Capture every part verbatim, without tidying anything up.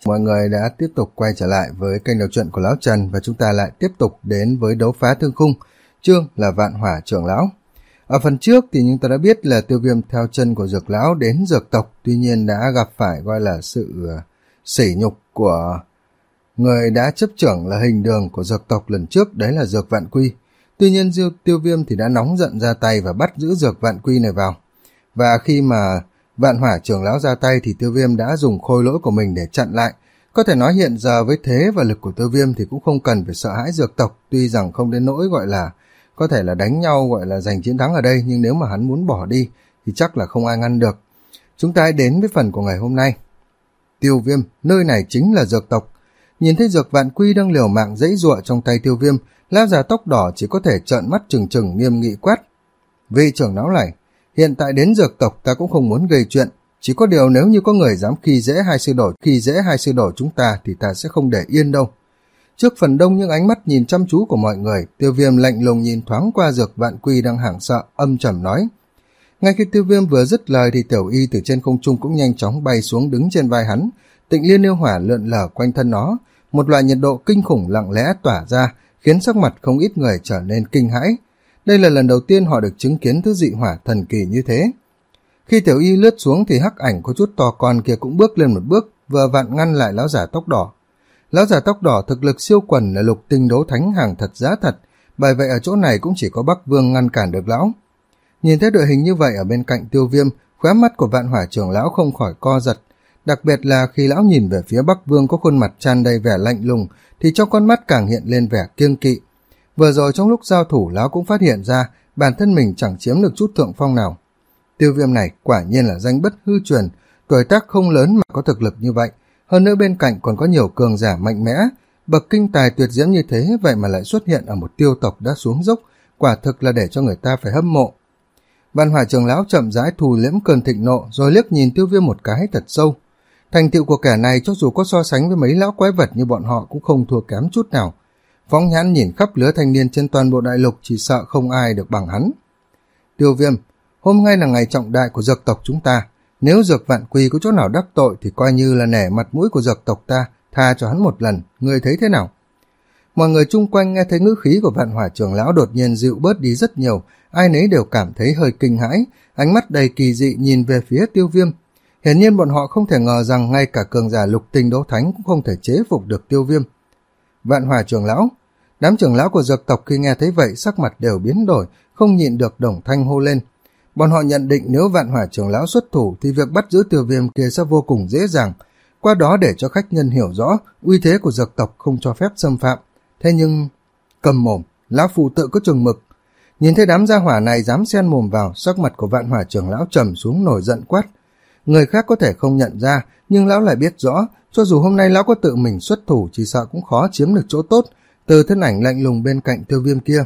Mọi người đã tiếp tục quay trở lại với kênh đọc truyện của Lão Trần và chúng ta lại tiếp tục đến với đấu phá thương khung, chương là Vạn Hỏa Trưởng Lão. Ở phần trước thì chúng ta đã biết là Tiêu Viêm theo chân của Dược Lão đến Dược tộc, tuy nhiên đã gặp phải gọi là sự sỉ nhục của người đã chấp trưởng là hình đường của Dược tộc lần trước, đấy là Dược Vạn Quy. Tuy nhiên Tiêu Viêm thì đã nóng giận ra tay và bắt giữ Dược Vạn Quy này vào. Và khi mà Vạn Hỏa Trưởng Lão ra tay thì Tiêu Viêm đã dùng khôi lỗi của mình để chặn lại. Có thể nói hiện giờ với thế và lực của Tiêu Viêm thì cũng không cần phải sợ hãi Dược tộc, tuy rằng không đến nỗi gọi là có thể là đánh nhau gọi là giành chiến thắng ở đây, nhưng nếu mà hắn muốn bỏ đi thì chắc là không ai ngăn được. Chúng ta hãy đến với phần của ngày hôm nay. Tiêu Viêm, nơi này chính là Dược tộc. Nhìn thấy Dược Vạn Quy đang liều mạng giãy giụa trong tay Tiêu Viêm, lão già tóc đỏ chỉ có thể trợn mắt trừng trừng nghiêm nghị quát: "Vị trưởng lão này, hiện tại đến Dược tộc ta cũng không muốn gây chuyện, chỉ có điều nếu như có người dám khi dễ hai sư đồ, khi dễ hai sư đồ chúng ta thì ta sẽ không để yên đâu." Trước phần đông những ánh mắt nhìn chăm chú của mọi người, Tiêu Viêm lạnh lùng nhìn thoáng qua Dược Vạn Quy đang hoảng sợ, âm trầm nói. Ngay khi Tiêu Viêm vừa dứt lời thì Tiểu Y từ trên không trung cũng nhanh chóng bay xuống đứng trên vai hắn. Tịnh Liên yêu hỏa lượn lờ quanh thân nó, một loại nhiệt độ kinh khủng lặng lẽ tỏa ra, khiến sắc mặt không ít người trở nên kinh hãi. Đây là lần đầu tiên họ được chứng kiến thứ dị hỏa thần kỳ như thế. Khi Tiểu Y lướt xuống thì hắc ảnh có chút to con kia cũng bước lên một bước, vừa vặn ngăn lại lão giả tóc đỏ. Lão giả tóc đỏ thực lực siêu quần là lục tinh đấu thánh hàng thật giá thật, bởi vậy ở chỗ này cũng chỉ có Bắc Vương ngăn cản được lão. Nhìn thấy đội hình như vậy ở bên cạnh Tiêu Viêm, khóe mắt của Vạn Hỏa Trưởng Lão không khỏi co giật, đặc biệt là khi lão nhìn về phía Bắc Vương có khuôn mặt tràn đầy vẻ lạnh lùng thì trong con mắt càng hiện lên vẻ kiêng kỵ. Vừa rồi trong lúc giao thủ, lão cũng phát hiện ra bản thân mình chẳng chiếm được chút thượng phong nào. Tiêu Viêm này quả nhiên là danh bất hư truyền, tuổi tác không lớn mà có thực lực như vậy, hơn nữa bên cạnh còn có nhiều cường giả mạnh mẽ, bậc kinh tài tuyệt diễm như thế, vậy mà lại xuất hiện ở một tiêu tộc đã xuống dốc, quả thực là để cho người ta phải hâm mộ. Vạn Hỏa Trưởng Lão chậm rãi thu liễm cơn thịnh nộ, rồi liếc nhìn Tiêu Viêm một cái thật sâu. Thành tựu của kẻ này cho dù có so sánh với mấy lão quái vật như bọn họ cũng không thua kém chút nào. Phóng nhãn nhìn khắp lứa thanh niên trên toàn bộ đại lục, chỉ sợ không ai được bằng hắn. Tiêu Viêm, hôm nay là ngày trọng đại của Dược tộc chúng ta, nếu Dược Vạn Quy có chỗ nào đắc tội thì coi như là nể mặt mũi của Dược tộc ta, tha cho hắn một lần, ngươi thấy thế nào? Mọi người chung quanh nghe thấy ngữ khí của Vạn Hỏa Trưởng Lão đột nhiên dịu bớt đi rất nhiều, ai nấy đều cảm thấy hơi kinh hãi, ánh mắt đầy kỳ dị nhìn về phía Tiêu Viêm. Hiển nhiên bọn họ không thể ngờ rằng ngay cả cường giả lục tinh đấu thánh cũng không thể chế phục được Tiêu Viêm. Vạn Hỏa Trưởng Lão, đám trưởng lão của Dược tộc khi nghe thấy vậy sắc mặt đều biến đổi, không nhịn được đồng thanh hô lên. Bọn họ nhận định nếu Vạn Hỏa Trưởng Lão xuất thủ thì việc bắt giữ Tiêu Viêm kia sẽ vô cùng dễ dàng, qua đó để cho khách nhân hiểu rõ uy thế của Dược tộc không cho phép xâm phạm. Thế nhưng cầm mồm, lão phụ tự có chừng mực. Nhìn thấy đám gia hỏa này dám xen mồm vào, sắc mặt của Vạn Hỏa Trưởng Lão trầm xuống, nổi giận quát. Người khác có thể không nhận ra, nhưng lão lại biết rõ, cho dù hôm nay lão có tự mình xuất thủ chỉ sợ cũng khó chiếm được chỗ tốt từ thân ảnh lạnh lùng bên cạnh Tiêu Viêm kia.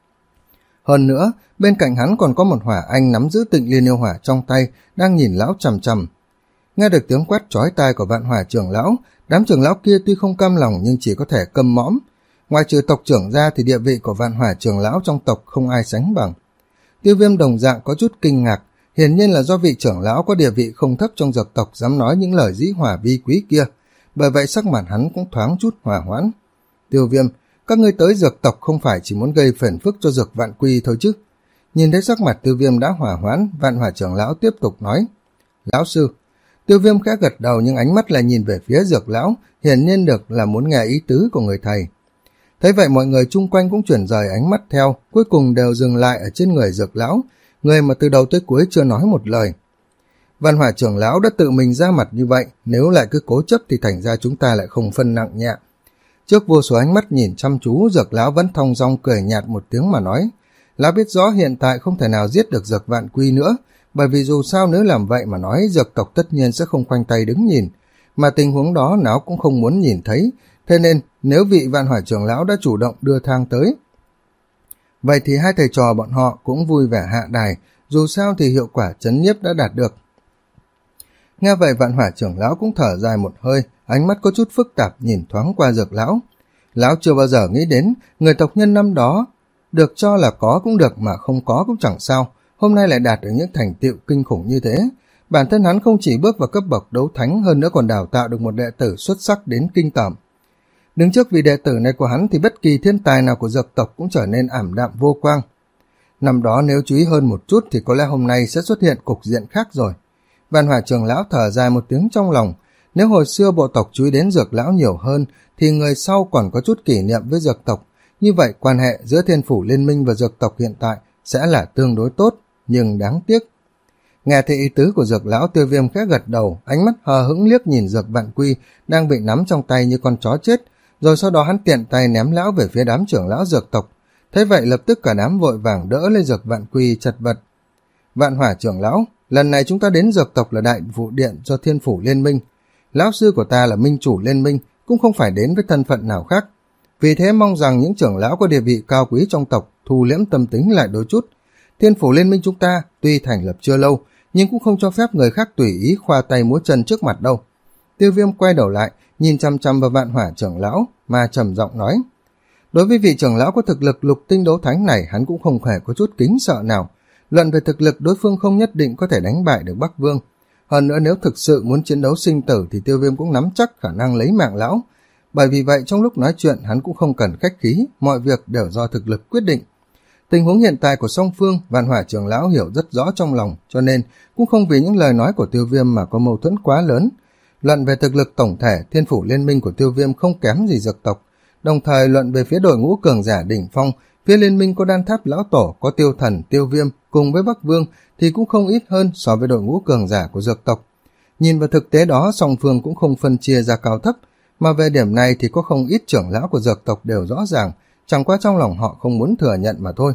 Hơn nữa, bên cạnh hắn còn có một hỏa anh nắm giữ Tịnh Liên yêu hỏa trong tay, đang nhìn lão chằm chằm. Nghe được tiếng quát chói tai của Vạn Hỏa Trưởng Lão, đám trưởng lão kia tuy không cam lòng nhưng chỉ có thể câm mõm. Ngoài trừ tộc trưởng ra thì địa vị của Vạn Hỏa Trưởng Lão trong tộc không ai sánh bằng. Tiêu Viêm đồng dạng có chút kinh ngạc, hiển nhiên là do vị trưởng lão có địa vị không thấp trong Dược tộc dám nói những lời dĩ hòa vi quý kia, bởi vậy sắc mặt hắn cũng thoáng chút hòa hoãn. Tiêu Viêm, các ngươi tới Dược tộc không phải chỉ muốn gây phiền phức cho Dược Vạn Quy thôi chứ? Nhìn thấy sắc mặt Tiêu Viêm đã hòa hoãn, Vạn Hỏa Trưởng Lão tiếp tục nói. Lão sư. Tiêu Viêm khẽ gật đầu nhưng ánh mắt lại nhìn về phía Dược Lão, hiển nhiên được là muốn nghe ý tứ của người thầy. Thấy vậy mọi người chung quanh cũng chuyển rời ánh mắt theo, cuối cùng đều dừng lại ở trên người Dược Lão, người mà từ đầu tới cuối chưa nói một lời. Vạn Hỏa Trưởng Lão đã tự mình ra mặt như vậy, nếu lại cứ cố chấp thì thành ra chúng ta lại không phân nặng nhẹ. Trước vô số ánh mắt nhìn chăm chú, Dược Lão vẫn thong dong cười nhạt một tiếng mà nói. Lão biết rõ hiện tại không thể nào giết được Dược Vạn Quy nữa, bởi vì dù sao nếu làm vậy mà nói Dược tộc tất nhiên sẽ không khoanh tay đứng nhìn, mà tình huống đó lão cũng không muốn nhìn thấy. Thế nên nếu vị Vạn Hỏa Trưởng Lão đã chủ động đưa thang tới, vậy thì hai thầy trò bọn họ cũng vui vẻ hạ đài, dù sao thì hiệu quả trấn nhiếp đã đạt được. Nghe vậy Vạn Hỏa Trưởng Lão cũng thở dài một hơi, ánh mắt có chút phức tạp nhìn thoáng qua Dược Lão. Lão chưa bao giờ nghĩ đến người tộc nhân năm đó được cho là có cũng được mà không có cũng chẳng sao, hôm nay lại đạt được những thành tựu kinh khủng như thế. Bản thân hắn không chỉ bước vào cấp bậc đấu thánh, hơn nữa còn đào tạo được một đệ tử xuất sắc đến kinh tởm. Đứng trước vị đệ tử này của hắn thì bất kỳ thiên tài nào của dược tộc cũng trở nên ảm đạm vô quang. Năm đó nếu chú ý hơn một chút thì có lẽ hôm nay sẽ xuất hiện cục diện khác rồi. Vạn Hỏa trưởng lão thở dài một tiếng trong lòng. Nếu hồi xưa bộ tộc chú ý đến dược lão nhiều hơn thì người sau còn có chút kỷ niệm với dược tộc. Như vậy quan hệ giữa Thiên Phủ Liên Minh và dược tộc hiện tại sẽ là tương đối tốt, nhưng đáng tiếc. Nghe thấy ý tứ của dược lão, Tiêu Viêm khẽ gật đầu, ánh mắt hờ hững liếc nhìn dược vạn quy đang bị nắm trong tay như con chó chết, rồi sau đó hắn tiện tay ném lão về phía đám trưởng lão dược tộc. Thế vậy lập tức cả đám vội vàng đỡ lên dược vạn quy chật vật. Vạn Hỏa trưởng lão, lần này chúng ta đến dược tộc là đại vụ điện cho Thiên Phủ Liên Minh. Lão sư của ta là minh chủ liên minh, cũng không phải đến với thân phận nào khác. Vì thế mong rằng những trưởng lão có địa vị cao quý trong tộc thu liễm tâm tính lại đôi chút. Thiên Phủ Liên Minh chúng ta tuy thành lập chưa lâu, nhưng cũng không cho phép người khác tùy ý khoa tay múa chân trước mặt đâu. Tiêu Viêm quay đầu lại, nhìn chăm chăm vào Vạn Hỏa trưởng lão mà trầm giọng nói. Đối với vị trưởng lão có thực lực lục tinh đấu thánh này, hắn cũng không hề có chút kính sợ nào. Luận về thực lực, đối phương không nhất định có thể đánh bại được Bắc Vương. Hơn nữa nếu thực sự muốn chiến đấu sinh tử thì Tiêu Viêm cũng nắm chắc khả năng lấy mạng lão. Bởi vì vậy trong lúc nói chuyện hắn cũng không cần khách khí, mọi việc đều do thực lực quyết định. Tình huống hiện tại của song phương, Vạn Hỏa trưởng lão hiểu rất rõ trong lòng, cho nên cũng không vì những lời nói của Tiêu Viêm mà có mâu thuẫn quá lớn. Luận về thực lực tổng thể, Thiên Phủ Liên Minh của Tiêu Viêm không kém gì dược tộc. Đồng thời luận về phía đội ngũ cường giả đỉnh phong, phía liên minh có Đan Tháp lão tổ, có Tiêu Thần, Tiêu Viêm cùng với Bắc Vương thì cũng không ít hơn so với đội ngũ cường giả của dược tộc. Nhìn vào thực tế đó, song phương cũng không phân chia ra cao thấp, mà về điểm này thì có không ít trưởng lão của dược tộc đều rõ ràng, chẳng qua trong lòng họ không muốn thừa nhận mà thôi.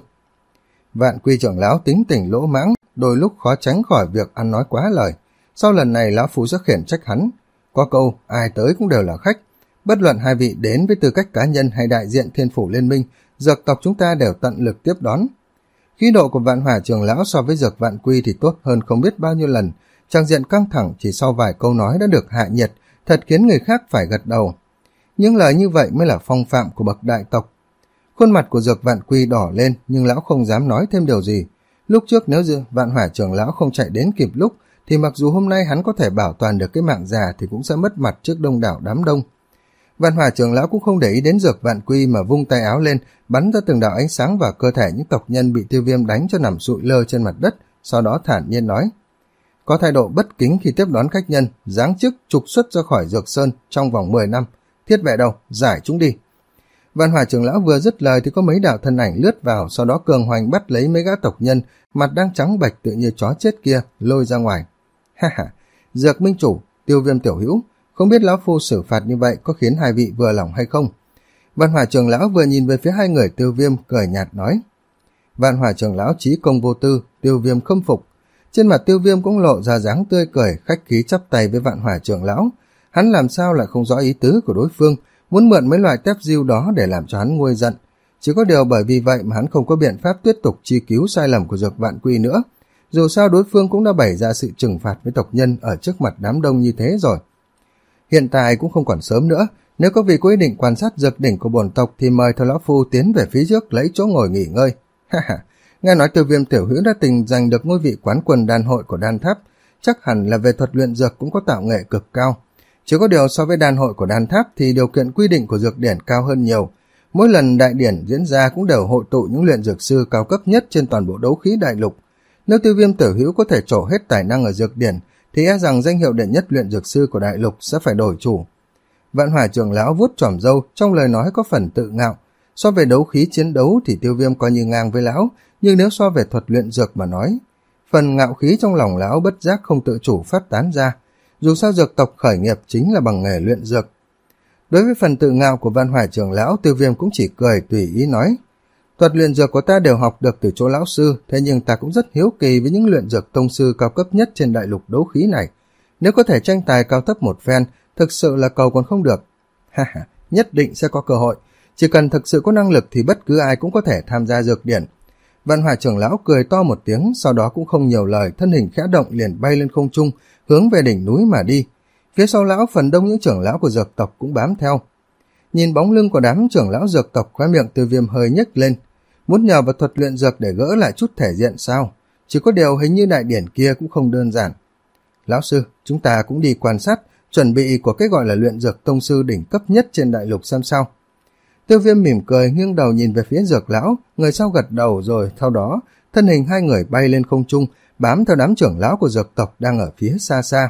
Vạn Quy trưởng lão tính tình lỗ mãng, đôi lúc khó tránh khỏi việc ăn nói quá lời. Sau lần này lão phu sẽ khiển trách hắn. Có câu, ai tới cũng đều là khách. Bất luận hai vị đến với tư cách cá nhân hay đại diện Thiên Phủ Liên Minh, dược tộc chúng ta đều tận lực tiếp đón. Khí độ của Vạn Hỏa trưởng lão so với dược Vạn Quy thì tốt hơn không biết bao nhiêu lần. Trang diện căng thẳng chỉ sau vài câu nói đã được hạ nhiệt, thật khiến người khác phải gật đầu. Những lời như vậy mới là phong phạm của bậc đại tộc. Khuôn mặt của dược Vạn Quy đỏ lên, nhưng lão không dám nói thêm điều gì. Lúc trước nếu như Vạn Hỏa trưởng lão không chạy đến kịp lúc, thì mặc dù hôm nay hắn có thể bảo toàn được cái mạng già thì cũng sẽ mất mặt trước đông đảo đám đông. Vạn Hỏa trưởng lão cũng không để ý đến dược Vạn Quy mà vung tay áo lên, bắn ra từng đạo ánh sáng vào cơ thể những tộc nhân bị Tiêu Viêm đánh cho nằm sụi lơ trên mặt đất, sau đó thản nhiên nói: có thái độ bất kính khi tiếp đón khách nhân, giáng chức trục xuất ra khỏi Dược Sơn trong vòng mười năm. Thiết vệ đâu, giải chúng đi. Vạn Hỏa trưởng lão vừa dứt lời thì có mấy đạo thân ảnh lướt vào, sau đó cường hoành bắt lấy mấy gã tộc nhân mặt đang trắng bệch tự như chó chết kia, lôi ra ngoài. Ha ha, Dược minh chủ, Tiêu Viêm tiểu hữu, không biết lão phu xử phạt như vậy có khiến hai vị vừa lòng hay không? Vạn Hỏa trưởng lão vừa nhìn về phía hai người Tiêu Viêm, cười nhạt nói. Vạn Hỏa trưởng lão trí công vô tư, Tiêu Viêm khâm phục. Trên mặt Tiêu Viêm cũng lộ ra dáng tươi cười, khách khí chắp tay với Vạn Hỏa trưởng lão. Hắn làm sao lại không rõ ý tứ của đối phương, muốn mượn mấy loại tép diêu đó để làm cho hắn nguôi giận. Chỉ có điều bởi vì vậy mà hắn không có biện pháp tiếp tục truy cứu sai lầm của dược Vạn Quy nữa. Dù sao đối phương cũng đã bày ra sự trừng phạt với tộc nhân ở trước mặt đám đông như thế rồi. Hiện tại cũng không còn sớm nữa, nếu có vị có ý định quan sát dược đỉnh của bổn tộc thì mời theo lão phu tiến về phía trước lấy chỗ ngồi nghỉ ngơi. Ha ha, nghe nói Tiêu Viêm tiểu hữu đã từng giành được ngôi vị quán quân đan hội của Đan Tháp, chắc hẳn là về thuật luyện dược cũng có tạo nghệ cực cao. Chỉ có điều so với đan hội của Đan Tháp thì điều kiện quy định của dược điển cao hơn nhiều. Mỗi lần đại điển diễn ra cũng đều hội tụ những luyện dược sư cao cấp nhất trên toàn bộ đấu khí đại lục. Nếu Tiêu Viêm tiểu hữu có thể trổ hết tài năng ở dược điển thì e rằng danh hiệu đệ nhất luyện dược sư của đại lục sẽ phải đổi chủ. Vạn Hỏa trưởng lão vuốt chòm râu, trong lời nói có phần tự ngạo. So về đấu khí chiến đấu thì Tiêu Viêm coi như ngang với lão, nhưng nếu so về thuật luyện dược mà nói, phần ngạo khí trong lòng lão bất giác không tự chủ phát tán ra. Dù sao dược tộc khởi nghiệp chính là bằng nghề luyện dược. Đối với phần tự ngạo của Vạn Hỏa trưởng lão, Tiêu Viêm cũng chỉ cười tùy ý nói: thuật luyện dược của ta đều học được từ chỗ lão sư, thế nhưng ta cũng rất hiếu kỳ với những luyện dược tông sư cao cấp nhất trên đại lục đấu khí này. Nếu có thể tranh tài cao thấp một phen, thực sự là cầu còn không được. Ha ha, nhất định sẽ có cơ hội. Chỉ cần thực sự có năng lực thì bất cứ ai cũng có thể tham gia dược điển. Vạn Hỏa trưởng lão cười to một tiếng, sau đó cũng không nhiều lời, thân hình khẽ động liền bay lên không trung, hướng về đỉnh núi mà đi. Phía sau lão phần đông những trưởng lão của dược tộc cũng bám theo. Nhìn bóng lưng của đám trưởng lão dược tộc, khóe miệng Tiêu Viêm hơi nhếch lên. Muốn nhờ vào thuật luyện dược để gỡ lại chút thể diện sao? Chỉ có điều hình như đại điển kia cũng không đơn giản. Lão sư, chúng ta cũng đi quan sát, chuẩn bị của cái gọi là luyện dược tông sư đỉnh cấp nhất trên đại lục xem sao. Tiêu Viêm mỉm cười nghiêng đầu nhìn về phía Dược lão, người sau gật đầu rồi sau đó thân hình hai người bay lên không trung, bám theo đám trưởng lão của dược tộc đang ở phía xa xa.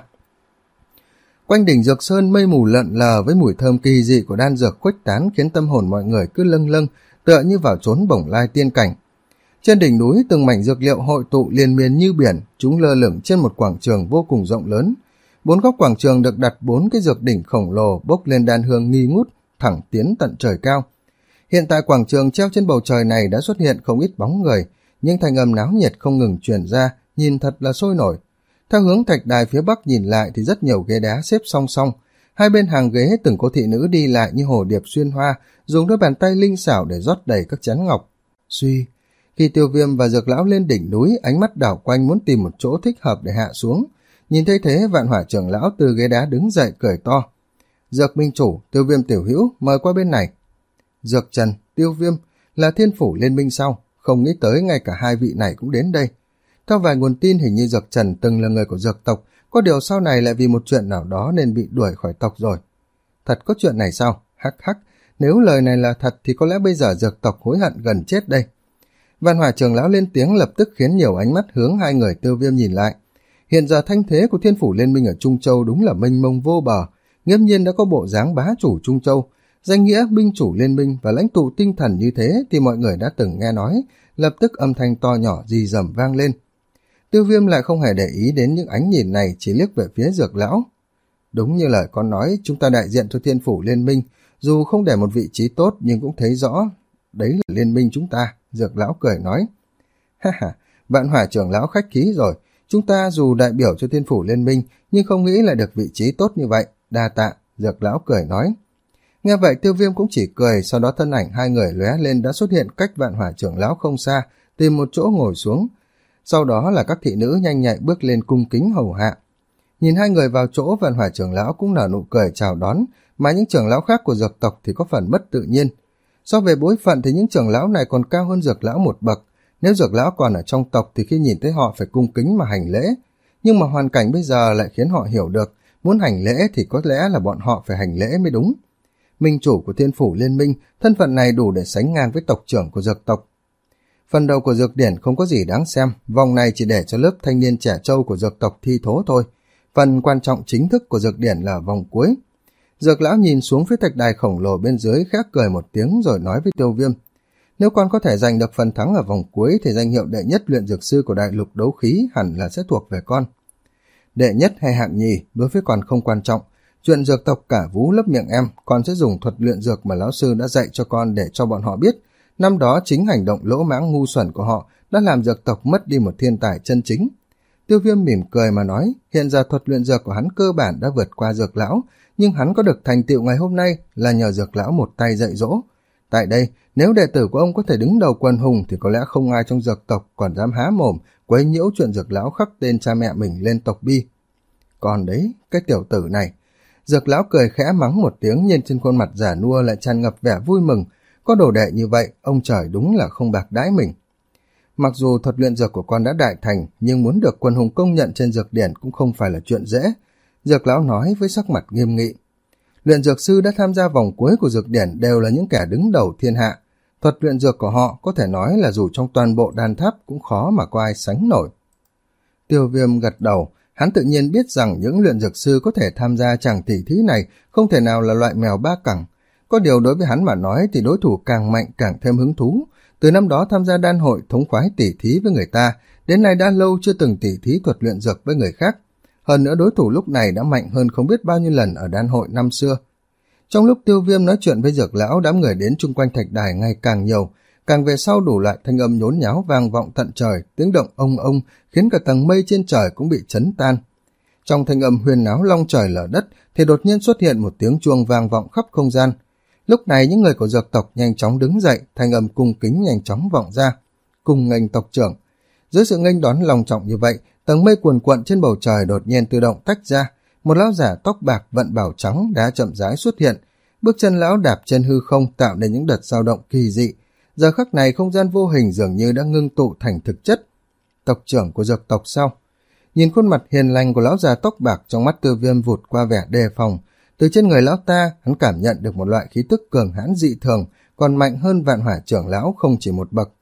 Quanh đỉnh Dược Sơn mây mù lợn lờ với mùi thơm kỳ dị của đan dược khuếch tán khiến tâm hồn mọi người cứ lâng lâng, tựa như vào chốn bổng lai tiên cảnh. Trên đỉnh núi từng mảnh dược liệu hội tụ liên miên như biển, chúng lơ lửng trên một quảng trường vô cùng rộng lớn. Bốn góc quảng trường được đặt bốn cái dược đỉnh khổng lồ bốc lên đan hương nghi ngút, thẳng tiến tận trời cao. Hiện tại quảng trường treo trên bầu trời này đã xuất hiện không ít bóng người, nhưng thanh âm náo nhiệt không ngừng truyền ra, nhìn thật là sôi nổi. Theo hướng thạch đài phía bắc nhìn lại thì rất nhiều ghế đá xếp song song, hai bên hàng ghế từng có thị nữ đi lại như hồ điệp xuyên hoa, dùng đôi bàn tay linh xảo để rót đầy các chén ngọc. Suy, khi Tiêu Viêm và Dược lão lên đỉnh núi, ánh mắt đảo quanh muốn tìm một chỗ thích hợp để hạ xuống. Nhìn thấy thế, Vạn Hỏa trưởng lão từ ghế đá đứng dậy cười to. Dược minh chủ, Tiêu Viêm tiểu hữu, mời qua bên này. Dược Trần, Tiêu Viêm là thiên phủ liên minh sau, không nghĩ tới ngay cả hai vị này cũng đến đây. Theo vài nguồn tin hình như Dược Trần từng là người của dược tộc, có điều sau này lại vì một chuyện nào đó nên bị đuổi khỏi tộc rồi. Thật có chuyện này sao? Hắc hắc, nếu lời này là thật thì có lẽ bây giờ dược tộc hối hận gần chết đây. Vạn Hỏa trưởng lão lên tiếng lập tức khiến nhiều ánh mắt hướng hai người Tiêu Viêm nhìn lại. Hiện giờ thanh thế của thiên phủ liên minh ở Trung Châu đúng là mênh mông vô bờ, nghiễm nhiên đã có bộ dáng bá chủ Trung Châu. Danh nghĩa binh chủ liên minh và lãnh tụ tinh thần như thế thì mọi người đã từng nghe nói, lập tức âm thanh to nhỏ rì rầm vang lên. Tiêu Viêm lại không hề để ý đến những ánh nhìn này, chỉ liếc về phía Dược lão. Đúng như lời con nói, chúng ta đại diện cho thiên phủ liên minh, dù không để một vị trí tốt nhưng cũng thấy rõ, đấy là liên minh chúng ta. Dược lão cười nói. Ha ha, Vạn Hỏa trưởng lão khách khí rồi, chúng ta dù đại biểu cho thiên phủ liên minh nhưng không nghĩ lại được vị trí tốt như vậy, đa tạ. Dược lão cười nói. Nghe vậy Tiêu Viêm cũng chỉ cười, sau đó thân ảnh hai người lóe lên đã xuất hiện cách Vạn Hỏa trưởng lão không xa, tìm một chỗ ngồi xuống. Sau đó là các thị nữ nhanh nhạy bước lên cung kính hầu hạ. Nhìn hai người vào chỗ, Vạn Hỏa trưởng lão cũng nở nụ cười chào đón, mà những trưởng lão khác của dược tộc thì có phần mất tự nhiên. So về bối phận thì những trưởng lão này còn cao hơn dược lão một bậc, nếu dược lão còn ở trong tộc thì khi nhìn thấy họ phải cung kính mà hành lễ. Nhưng mà hoàn cảnh bây giờ lại khiến họ hiểu được, muốn hành lễ thì có lẽ là bọn họ phải hành lễ mới đúng. Minh chủ của thiên phủ liên minh, thân phận này đủ để sánh ngang với tộc trưởng của dược tộc. Phần đầu của dược điển không có gì đáng xem, vòng này chỉ để cho lớp thanh niên trẻ trâu của dược tộc thi thố thôi. Phần quan trọng chính thức của dược điển là vòng cuối. Dược lão nhìn xuống phía thạch đài khổng lồ bên dưới, khẽ cười một tiếng rồi nói với Tiêu Viêm. Nếu con có thể giành được phần thắng ở vòng cuối thì danh hiệu đệ nhất luyện dược sư của đại lục đấu khí hẳn là sẽ thuộc về con. Đệ nhất hay hạng nhì đối với con không quan trọng. Chuyện dược tộc cả vú lấp miệng em, con sẽ dùng thuật luyện dược mà lão sư đã dạy cho con để cho bọn họ biết. Năm đó chính hành động lỗ mãng ngu xuẩn của họ đã làm dược tộc mất đi một thiên tài chân chính. Tiêu Viêm mỉm cười mà nói, hiện giờ thuật luyện dược của hắn cơ bản đã vượt qua dược lão, nhưng hắn có được thành tựu ngày hôm nay là nhờ dược lão một tay dạy dỗ. Tại đây, nếu đệ tử của ông có thể đứng đầu quần hùng thì có lẽ không ai trong dược tộc còn dám há mồm quấy nhiễu chuyện dược lão khắc tên cha mẹ mình lên tộc bi. Còn đấy, cái tiểu tử này. Dược lão cười khẽ mắng một tiếng, nhìn trên khuôn mặt già nua lại tràn ngập vẻ vui mừng. Có đồ đệ như vậy, ông trời đúng là không bạc đãi mình. Mặc dù thuật luyện dược của con đã đại thành, nhưng muốn được quần hùng công nhận trên dược điển cũng không phải là chuyện dễ. Dược lão nói với sắc mặt nghiêm nghị. Luyện dược sư đã tham gia vòng cuối của dược điển đều là những kẻ đứng đầu thiên hạ. Thuật luyện dược của họ có thể nói là dù trong toàn bộ đan tháp cũng khó mà có ai sánh nổi. Tiêu Viêm gật đầu, hắn tự nhiên biết rằng những luyện dược sư có thể tham gia chàng tỷ thí này không thể nào là loại mèo ba cẳng. Có điều đối với hắn mà nói thì đối thủ càng mạnh càng thêm hứng thú. Từ năm đó tham gia đan hội thống khoái tỷ thí với người ta, đến nay đã lâu chưa từng tỷ thí thuật luyện dược với người khác. Hơn nữa đối thủ lúc này đã mạnh hơn không biết bao nhiêu lần ở đan hội năm xưa. Trong lúc Tiêu Viêm nói chuyện với dược lão, đám người đến chung quanh thạch đài ngày càng nhiều, càng về sau đủ loại thanh âm nhốn nháo vang vọng tận trời, tiếng động ông ông khiến cả tầng mây trên trời cũng bị chấn tan. Trong thanh âm huyên náo long trời lở đất thì đột nhiên xuất hiện một tiếng chuông vang vọng khắp không gian. Lúc này những người của dược tộc nhanh chóng đứng dậy, thanh âm cung kính nhanh chóng vọng ra. Cùng nghênh tộc trưởng. Dưới sự nghênh đón long trọng như vậy, tầng mây cuồn cuộn trên bầu trời đột nhiên tự động tách ra. Một lão giả tóc bạc vận bảo trắng đã chậm rãi xuất hiện. Bước chân lão đạp trên hư không tạo nên những đợt dao động kỳ dị. Giờ khắc này không gian vô hình dường như đã ngưng tụ thành thực chất. Tộc trưởng của dược tộc sao? Nhìn khuôn mặt hiền lành của lão già tóc bạc, trong mắt Tiêu Viêm vụt qua vẻ đề phòng. Từ trên người lão ta, hắn cảm nhận được một loại khí tức cường hãn dị thường, còn mạnh hơn Vạn Hỏa trưởng lão không chỉ một bậc.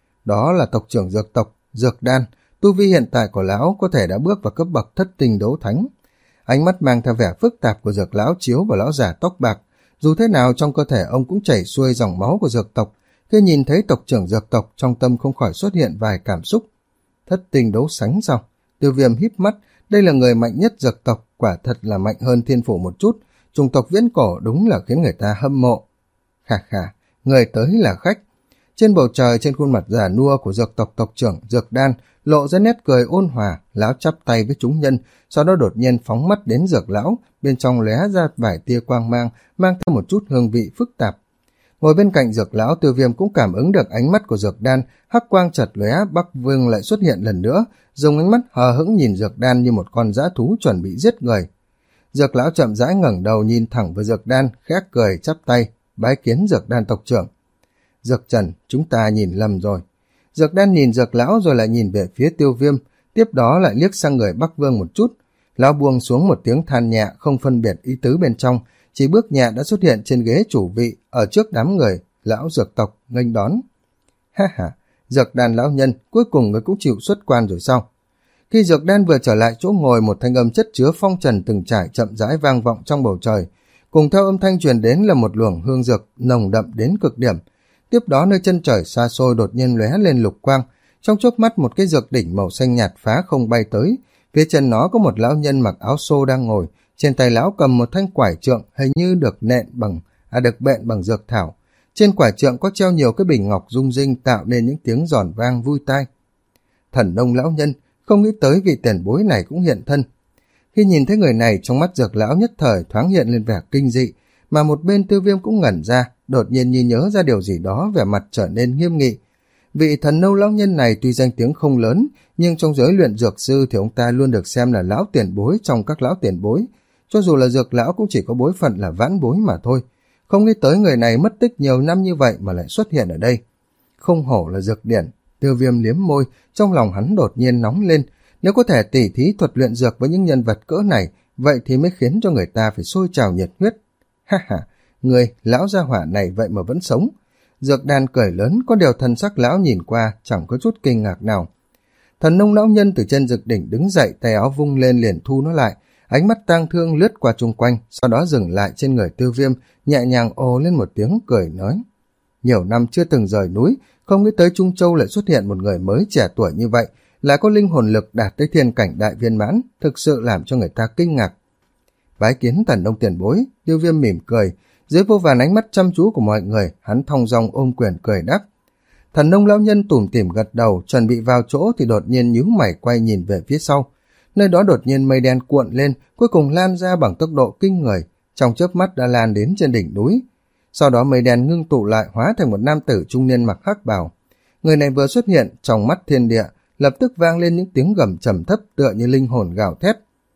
Đó là tộc trưởng dược tộc, Dược Đan. Tu vi hiện tại của lão có thể đã bước vào cấp bậc thất tinh đấu thánh. Ánh mắt mang theo vẻ phức tạp của dược lão chiếu vào lão già tóc bạc. Dù thế nào trong cơ thể ông cũng chảy xuôi dòng máu của dược tộc. Khi nhìn thấy tộc trưởng dược tộc, trong tâm không khỏi xuất hiện vài cảm xúc. Thất tinh đấu sánh sao? Tiêu Viêm híp mắt, đây là người mạnh nhất dược tộc, quả thật là mạnh hơn thiên phủ một chút. Chủng tộc viễn cổ đúng là khiến người ta hâm mộ. Khà khà, người tới là khách. Trên bầu trời, trên khuôn mặt già nua của dược tộc tộc trưởng Dược Đan lộ ra nét cười ôn hòa. Lão chắp tay với chúng nhân, sau đó đột nhiên phóng mắt đến dược lão, bên trong lóe ra vài tia quang mang, mang theo một chút hương vị phức tạp. Ngồi bên cạnh dược lão, Tiêu Viêm cũng cảm ứng được ánh mắt của Dược Đan, hắc quang chật lóe. Bắc Vương lại xuất hiện lần nữa, dùng ánh mắt hờ hững nhìn Dược Đan như một con dã thú chuẩn bị giết người. Dược lão chậm rãi ngẩng đầu nhìn thẳng vào Dược Đan, khẽ cười chắp tay bái kiến Dược Đan tộc trưởng. Dược Trần, chúng ta nhìn lầm rồi. Dược Đan nhìn Dược lão rồi lại nhìn về phía Tiêu Viêm, tiếp đó lại liếc sang người Bắc Vương một chút. Lão buông xuống một tiếng than nhẹ, không phân biệt ý tứ bên trong, chỉ bước nhẹ đã xuất hiện trên ghế chủ vị ở trước đám người lão dược tộc nghênh đón. Ha ha, Dược Đan lão nhân, cuối cùng người cũng chịu xuất quan rồi sao? Khi Dược Đan vừa trở lại chỗ ngồi, một thanh âm chất chứa phong trần từng trải chậm rãi vang vọng trong bầu trời, cùng theo âm thanh truyền đến là một luồng hương dược nồng đậm đến cực điểm. Tiếp đó nơi chân trời xa xôi đột nhiên lóe lên lục quang, trong chớp mắt một cái dược đỉnh màu xanh nhạt phá không bay tới, phía chân nó có một lão nhân mặc áo xô đang ngồi, trên tay lão cầm một thanh quải trượng hình như được nện bằng à được bện bằng dược thảo. Trên quải trượng có treo nhiều cái bình ngọc rung rinh tạo nên những tiếng giòn vang vui tai. Thần nông lão nhân, không nghĩ tới vị tiền bối này cũng hiện thân. Khi nhìn thấy người này, trong mắt dược lão nhất thời thoáng hiện lên vẻ kinh dị, mà một bên Tiêu Viêm cũng ngẩn ra, đột nhiên như nhớ ra điều gì đó, vẻ mặt trở nên nghiêm nghị. Vị thần nâu lão nhân này tuy danh tiếng không lớn, nhưng trong giới luyện dược sư thì ông ta luôn được xem là lão tiền bối trong các lão tiền bối. Cho dù là dược lão cũng chỉ có bối phận là vãn bối mà thôi. Không nghĩ tới người này mất tích nhiều năm như vậy mà lại xuất hiện ở đây. Không hổ là dược điển. Tiêu Viêm liếm môi, trong lòng hắn đột nhiên nóng lên. Nếu có thể tỉ thí thuật luyện dược với những nhân vật cỡ này, vậy thì mới khiến cho người ta phải sôi trào nhiệt huyết. Ha ha, người, lão gia hỏa này vậy mà vẫn sống. Dược Đan cười lớn, có điều thần sắc lão nhìn qua chẳng có chút kinh ngạc nào. Thần nông lão nhân từ chân dược đỉnh đứng dậy, tay áo vung lên liền thu nó lại, ánh mắt tang thương lướt qua chung quanh, sau đó dừng lại trên người Tiêu Viêm, nhẹ nhàng ồ lên một tiếng cười nói: nhiều năm chưa từng rời núi, không nghĩ tới Trung Châu lại xuất hiện một người mới trẻ tuổi như vậy, lại có linh hồn lực đạt tới thiên cảnh đại viên mãn, thực sự làm cho người ta kinh ngạc. Bái kiến thần nông tiền bối. Tiêu Viêm mỉm cười, dưới vô vàn ánh mắt chăm chú của mọi người, hắn thong dong ôm quyền cười đáp. Thần nông lão nhân tủm tỉm gật đầu, chuẩn bị vào chỗ thì đột nhiên nhíu mày quay nhìn về phía sau. Nơi đó đột nhiên mây đen cuộn lên, cuối cùng lan ra bằng tốc độ kinh người, trong chớp mắt đã lan đến trên đỉnh núi. Sau đó mây đen ngưng tụ lại, hóa thành một nam tử trung niên mặc hắc bào. Người này vừa xuất hiện, trong mắt thiên địa lập tức vang lên những tiếng gầm trầm thấp tựa như linh hồn gào thét.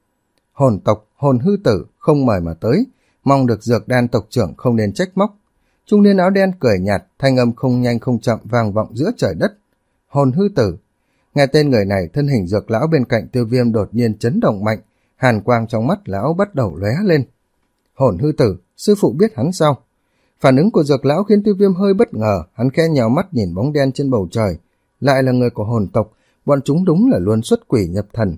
Hồn tộc, hồn hư tử, không mời mà tới, mong được Dược Đan tộc trưởng không nên trách móc. Trung niên áo đen cười nhạt, thanh âm không nhanh không chậm vang vọng giữa trời đất. Hồn hư tử. Nghe tên người này, thân hình Dược lão bên cạnh Tiêu Viêm đột nhiên chấn động mạnh, hàn quang trong mắt lão bắt đầu lóe lên. Hồn hư tử, sư phụ biết hắn sao? Phản ứng của Dược lão khiến Tiêu Viêm hơi bất ngờ, hắn khẽ nhào mắt nhìn bóng đen trên bầu trời. Lại là người của hồn tộc, bọn chúng đúng là luôn xuất quỷ nhập thần.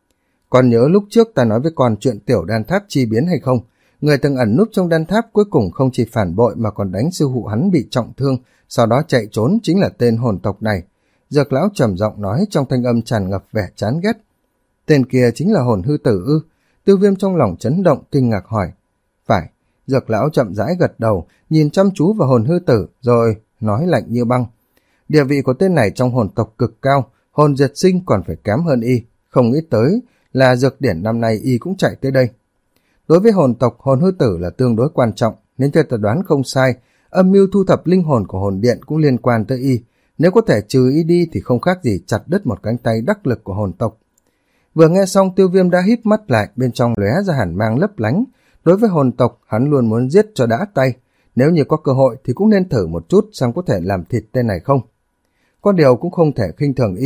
Còn nhớ lúc trước ta nói với con chuyện tiểu đan tháp chi biến hay không? Người từng ẩn núp trong đan tháp cuối cùng không chỉ phản bội mà còn đánh sư phụ hắn bị trọng thương, sau đó chạy trốn chính là tên hồn tộc này. Dược lão trầm giọng nói, trong thanh âm tràn ngập vẻ chán ghét. Tên kia chính là hồn hư tử ư? Tiêu Viêm trong lòng chấn động kinh ngạc hỏi. Phải. Dược lão chậm rãi gật đầu, nhìn chăm chú vào hồn hư tử, rồi nói lạnh như băng. Địa vị của tên này trong hồn tộc cực cao, hồn diệt sinh còn phải kém hơn y, không nghĩ tới là dược điển năm nay y cũng chạy tới đây. Đối với hồn tộc, hồn hư tử là tương đối quan trọng, nên theo ta đoán không sai, âm mưu thu thập linh hồn của hồn điện cũng liên quan tới y. Nếu có thể trừ y đi thì không khác gì chặt đứt một cánh tay đắc lực của hồn tộc. Vừa nghe xong, Tiêu Viêm đã híp mắt lại, bên trong lóe ra hàn mang lấp lánh. Đối với hồn tộc, hắn luôn muốn giết cho đã tay. Nếu như có cơ hội thì cũng nên thử một chút xem có thể làm thịt tên này không. Có điều cũng không thể khinh thường y,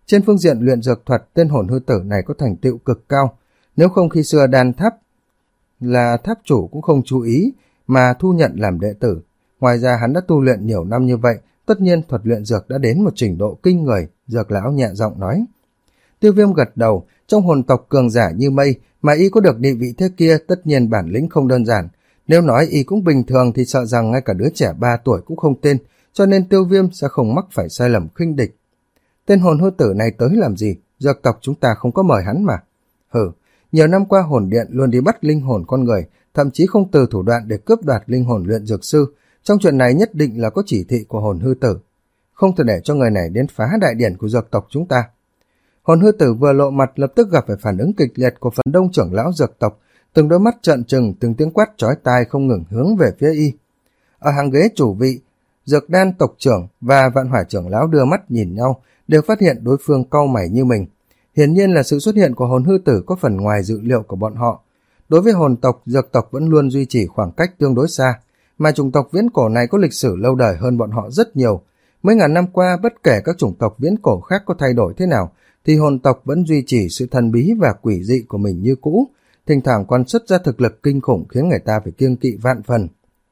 Trên phương diện luyện dược thuật, tên hồn hư tử này có thành tựu cực cao. Nếu không khi xưa đan tháp là tháp chủ cũng không chú ý mà thu nhận làm đệ tử. Ngoài ra hắn đã tu luyện nhiều năm như vậy, tất nhiên thuật luyện dược đã đến một trình độ kinh người, Dược lão nhẹ giọng nói. Tiêu Viêm gật đầu, trong hồn tộc cường giả như mây mà y có được địa vị thế kia, tất nhiên bản lĩnh không đơn giản. Nếu nói y cũng bình thường thì sợ rằng ngay cả đứa trẻ ba tuổi cũng không tên, cho nên Tiêu Viêm sẽ không mắc phải sai lầm khinh địch. Tên hồn hư tử này tới làm gì? Dược tộc chúng ta không có mời hắn mà. Hừ, nhiều năm qua hồn điện luôn đi bắt linh hồn con người, thậm chí không từ thủ đoạn để cướp đoạt linh hồn luyện dược sư. Trong chuyện này nhất định là có chỉ thị của hồn hư tử. Không thể để cho người này đến phá đại điển của dược tộc chúng ta. Hồn hư tử vừa lộ mặt lập tức gặp phải phản ứng kịch liệt của phần đông trưởng lão dược tộc, từng đôi mắt trợn trừng, từng tiếng quát chói tai không ngừng hướng về phía y. Ở hàng ghế chủ vị, Dược Đan tộc trưởng và Vạn Hỏa trưởng lão đưa mắt nhìn nhau, đều phát hiện đối phương cau mày như mình. Hiển nhiên là sự xuất hiện của hồn hư tử có phần ngoài dự liệu của bọn họ. Đối với hồn tộc, dược tộc vẫn luôn duy trì khoảng cách tương đối xa, mà chủng tộc viễn cổ này có lịch sử lâu đời hơn bọn họ rất nhiều. Mấy ngàn năm qua, bất kể các chủng tộc viễn cổ khác có thay đổi thế nào, thì hồn tộc vẫn duy trì sự thần bí và quỷ dị của mình như cũ, thỉnh thoảng quan xuất ra thực lực kinh khủng khiến người ta phải kiêng kỵ vạn phần.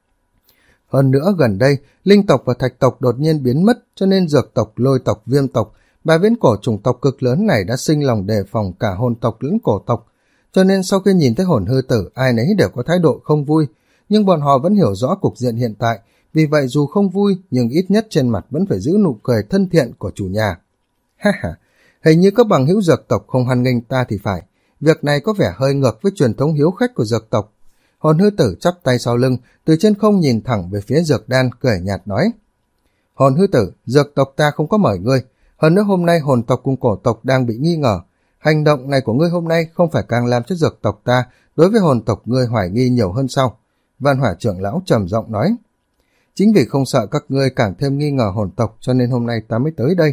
Hơn nữa gần đây, linh tộc và thạch tộc đột nhiên biến mất, cho nên dược tộc, lôi tộc, viêm tộc, ba viễn cổ chủng tộc cực lớn này đã sinh lòng đề phòng cả hồn tộc lẫn cổ tộc. Cho nên sau khi nhìn thấy hồn hư tử, ai nấy đều có thái độ không vui, nhưng bọn họ vẫn hiểu rõ cục diện hiện tại, vì vậy dù không vui nhưng ít nhất trên mặt vẫn phải giữ nụ cười thân thiện của chủ nhà. Ha ha, hình như các bằng hữu dược tộc không hoan nghênh ta thì phải, việc này có vẻ hơi ngược với truyền thống hiếu khách của dược tộc. Hồn hư tử chắp tay sau lưng, từ trên không nhìn thẳng về phía Dược Đan, cười nhạt nói. Hồn hư tử, dược tộc ta không có mời ngươi, hơn nữa hôm nay hồn tộc cùng cổ tộc đang bị nghi ngờ. Hành động này của ngươi hôm nay không phải càng làm cho dược tộc ta đối với hồn tộc ngươi hoài nghi nhiều hơn sao? Vạn Hỏa trưởng lão trầm giọng nói. Chính vì không sợ các ngươi càng thêm nghi ngờ hồn tộc cho nên hôm nay ta mới tới đây.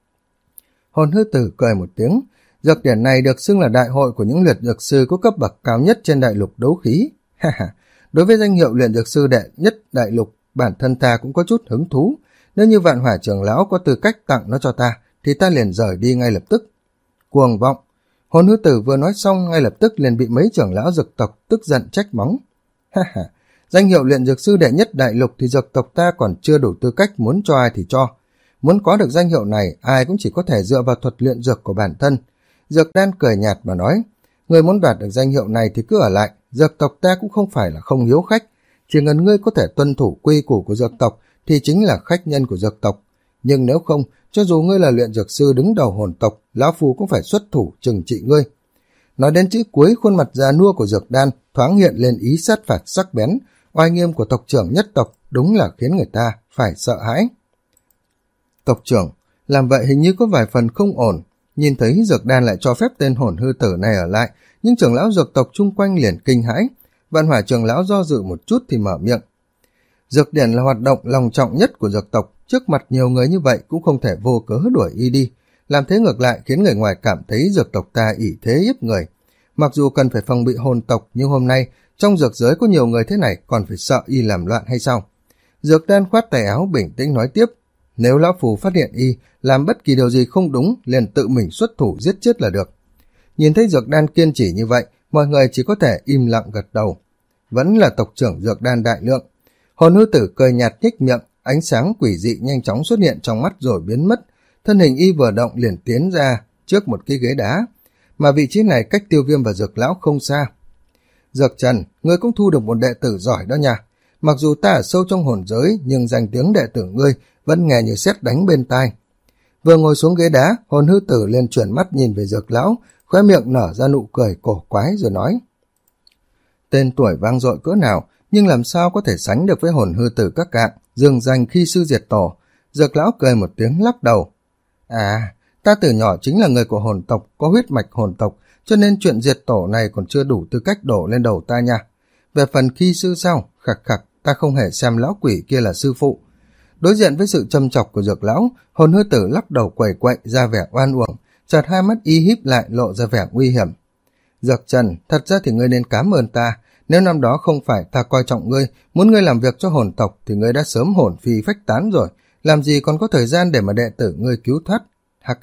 Hồn hư tử cười một tiếng. Dược điển này được xưng là đại hội của những luyện dược sư có cấp bậc cao nhất trên đại lục đấu khí. Ha ha, đối với danh hiệu luyện dược sư đệ nhất đại lục, bản thân ta cũng có chút hứng thú. Nếu như Vạn Hỏa trưởng lão có tư cách tặng nó cho ta, thì ta liền rời đi ngay lập tức. Cuồng vọng. Hồn hư tử vừa nói xong ngay lập tức liền bị mấy trưởng lão dược tộc tức giận trách mắng. Ha ha, danh hiệu luyện dược sư đệ nhất đại lục thì dược tộc ta còn chưa đủ tư cách, muốn cho ai thì cho. Muốn có được danh hiệu này, ai cũng chỉ có thể dựa vào thuật luyện dược của bản thân. Dược Đan cười nhạt mà nói, người muốn đoạt được danh hiệu này thì cứ ở lại, dược tộc ta cũng không phải là không hiếu khách, chỉ cần ngươi có thể tuân thủ quy củ của dược tộc thì chính là khách nhân của dược tộc. Nhưng nếu không, cho dù ngươi là luyện dược sư đứng đầu hồn tộc, lão phu cũng phải xuất thủ trừng trị ngươi. Nói đến chữ cuối, khuôn mặt già nua của Dược Đan thoáng hiện lên ý sát phạt sắc bén, oai nghiêm của tộc trưởng nhất tộc đúng là khiến người ta phải sợ hãi. Tộc trưởng, làm vậy hình như có vài phần không ổn. Nhìn thấy Dược Đan lại cho phép tên hồn hư tử này ở lại, nhưng trưởng lão dược tộc chung quanh liền kinh hãi. Vạn Hỏa trưởng lão do dự một chút thì mở miệng. Dược điển là hoạt động lòng trọng nhất của dược tộc, trước mặt nhiều người như vậy cũng không thể vô cớ đuổi y đi. Làm thế ngược lại khiến người ngoài cảm thấy dược tộc ta ỷ thế hiếp người. Mặc dù cần phải phòng bị hồn tộc, nhưng hôm nay trong dược giới có nhiều người thế này, còn phải sợ y làm loạn hay sao? Dược Đan khoát tay áo bình tĩnh nói tiếp. Nếu lão phù phát hiện y làm bất kỳ điều gì không đúng, liền tự mình xuất thủ giết chết là được. Nhìn thấy Dược Đan kiên trì như vậy, mọi người chỉ có thể im lặng gật đầu. Vẫn là tộc trưởng Dược Đan đại lượng. Hồn hư tử cười nhạt nhếch miệng, ánh sáng quỷ dị nhanh chóng xuất hiện trong mắt rồi biến mất. Thân hình y vừa động liền tiến ra trước một cái ghế đá, mà vị trí này cách Tiêu Viêm và Dược lão không xa. Dược Trần, ngươi cũng thu được một đệ tử giỏi đó nha. Mặc dù ta ở sâu trong hồn giới, nhưng danh tiếng đệ tử ngươi vẫn nghe như sét đánh bên tai. Vừa ngồi xuống ghế đá, hồn hư tử liền chuyển mắt nhìn về Dược lão, khóe miệng nở ra nụ cười cổ quái rồi nói. Tên tuổi vang dội cỡ nào, nhưng làm sao có thể sánh được với hồn hư tử các cạn, dương danh khi sư diệt tổ. Dược lão cười một tiếng lắc đầu. À, ta từ nhỏ chính là người của hồn tộc, có huyết mạch hồn tộc, cho nên chuyện diệt tổ này còn chưa đủ tư cách đổ lên đầu ta nha. Về phần khi sư sao, khặc khặc, ta không hề xem lão quỷ kia là sư phụ. Đối diện với sự châm chọc của Dược lão, hồn hư tử lắc đầu quẩy quậy ra vẻ oan uổng, chợt hai mắt y híp lại lộ ra vẻ nguy hiểm. Dược Trần, thật ra thì ngươi nên cảm ơn ta. Nếu năm đó không phải ta coi trọng ngươi, muốn ngươi làm việc cho hồn tộc thì ngươi đã sớm hồn phi phách tán rồi, làm gì còn có thời gian để mà đệ tử ngươi cứu thoát. Hắc hắc,